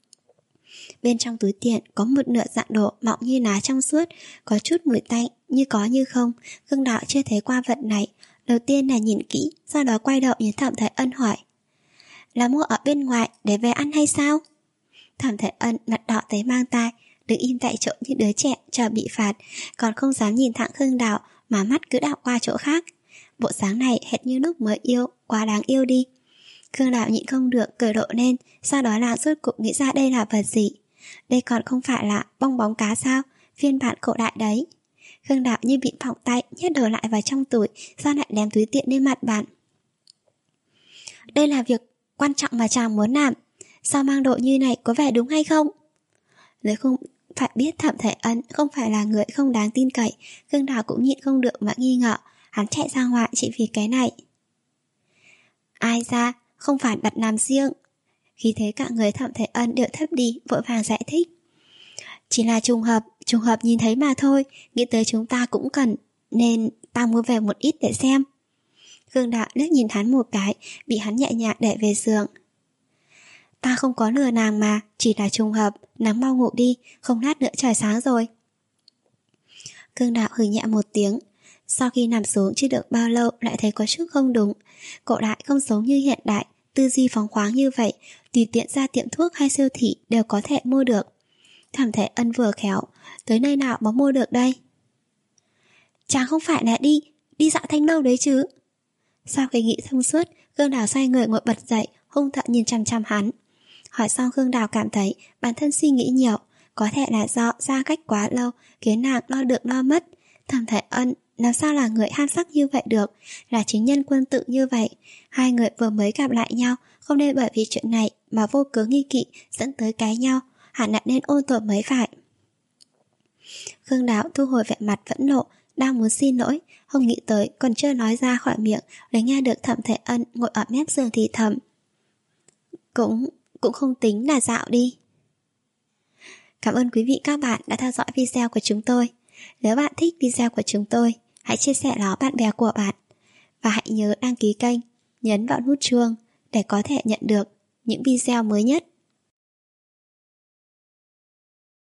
Bên trong túi tiền có một nửa dạng đồ mỏng như lá trong suốt, có chút mùi tanh, như có như không. Khương Đạo chưa thấy qua vật này, đầu tiên là nhìn kỹ, sau đó quay đầu nhìn Thẩm Thạch Ân hỏi: là mua ở bên ngoài để về ăn hay sao? Thẩm Thạch Ân mặt đỏ tới mang tai, đứng im tại chỗ như đứa trẻ chờ bị phạt, còn không dám nhìn thẳng Khương Đạo mà mắt cứ đảo qua chỗ khác. Bộ dáng này hệt như lúc mới yêu, quá đáng yêu đi. Khương Đạo nhịn không được cười rộ lên, sau đó là rốt cuộc nghĩ ra đây là vật gì. Đây còn không phải là bong bóng cá sao, phiên bản cổ đại đấy. Khương Đạo như bị phỏng tay, nhét đầu lại vào trong túi, sau lại ném túi tiền lên mặt bàn. Đây là việc quan trọng mà chàng muốn làm, sao mang đồ như này có vẻ đúng hay không? Nếu không phải biết Thẩm Thạch Ân không phải là người không đáng tin cậy, Khương Đạo cũng nhịn không được mà nghi ngờ. Hắn chạy ra ngoài chỉ vì cái này. Ai ra, không phải đặt làm riêng. Khi thấy cả người Thẩm Thạch Ân đều thấp đi, vội vàng giải thích: chỉ là trùng hợp, trùng hợp nhìn thấy mà thôi, nghĩ tới chúng ta cũng cần, nên ta mua về một ít để xem. Khương Đạo liếc nhìn hắn một cái, bị hắn nhẹ nhàng đẩy về giường. Ta không có lừa nàng mà, chỉ là trùng hợp, nắng mau ngủ đi, không lát nữa trời sáng rồi. Khương Đạo hừ nhẹ một tiếng. Sau khi nằm xuống chưa được bao lâu lại thấy có chút không đúng. Cổ đại không giống như hiện đại, tư duy phóng khoáng như vậy, tùy tiện ra tiệm thuốc hay siêu thị đều có thể mua được. Thẩm Thể Ân vừa khéo, tới nơi nào mà mua được đây? Chàng không phải là đi, đi dạo Thanh Lâu đấy chứ? Sau khi nghĩ thông suốt, Khương Đào xoay người ngồi bật dậy, hung tợn nhìn chằm chằm hắn. Hỏi xong Khương Đào cảm thấy bản thân suy nghĩ nhiều, có thể là do xa cách quá lâu khiến nàng lo được lo mất. Thẩm Thể Ân làm sao là người ham sắc như vậy được, là chính nhân quân tử như vậy. Hai người vừa mới gặp lại nhau, không nên bởi vì chuyện này mà vô cớ nghi kỵ dẫn tới cãi nhau, hẳn là nên ôn tồn mới phải. Khương Đào thu hồi vẻ mặt phẫn nộ, đang muốn xin lỗi, không nghĩ tới còn chưa nói ra khỏi miệng lại nghe được Thẩm Thể Ân ngồi ở mép giường thì thầm. Cũng, cũng không tính là dạo đi. Cảm ơn quý vị các bạn đã theo dõi video của chúng tôi. Nếu bạn thích video của chúng tôi, hãy chia sẻ nó bạn bè của bạn. Và hãy nhớ đăng ký kênh, nhấn vào nút chuông để có thể nhận được những video mới nhất.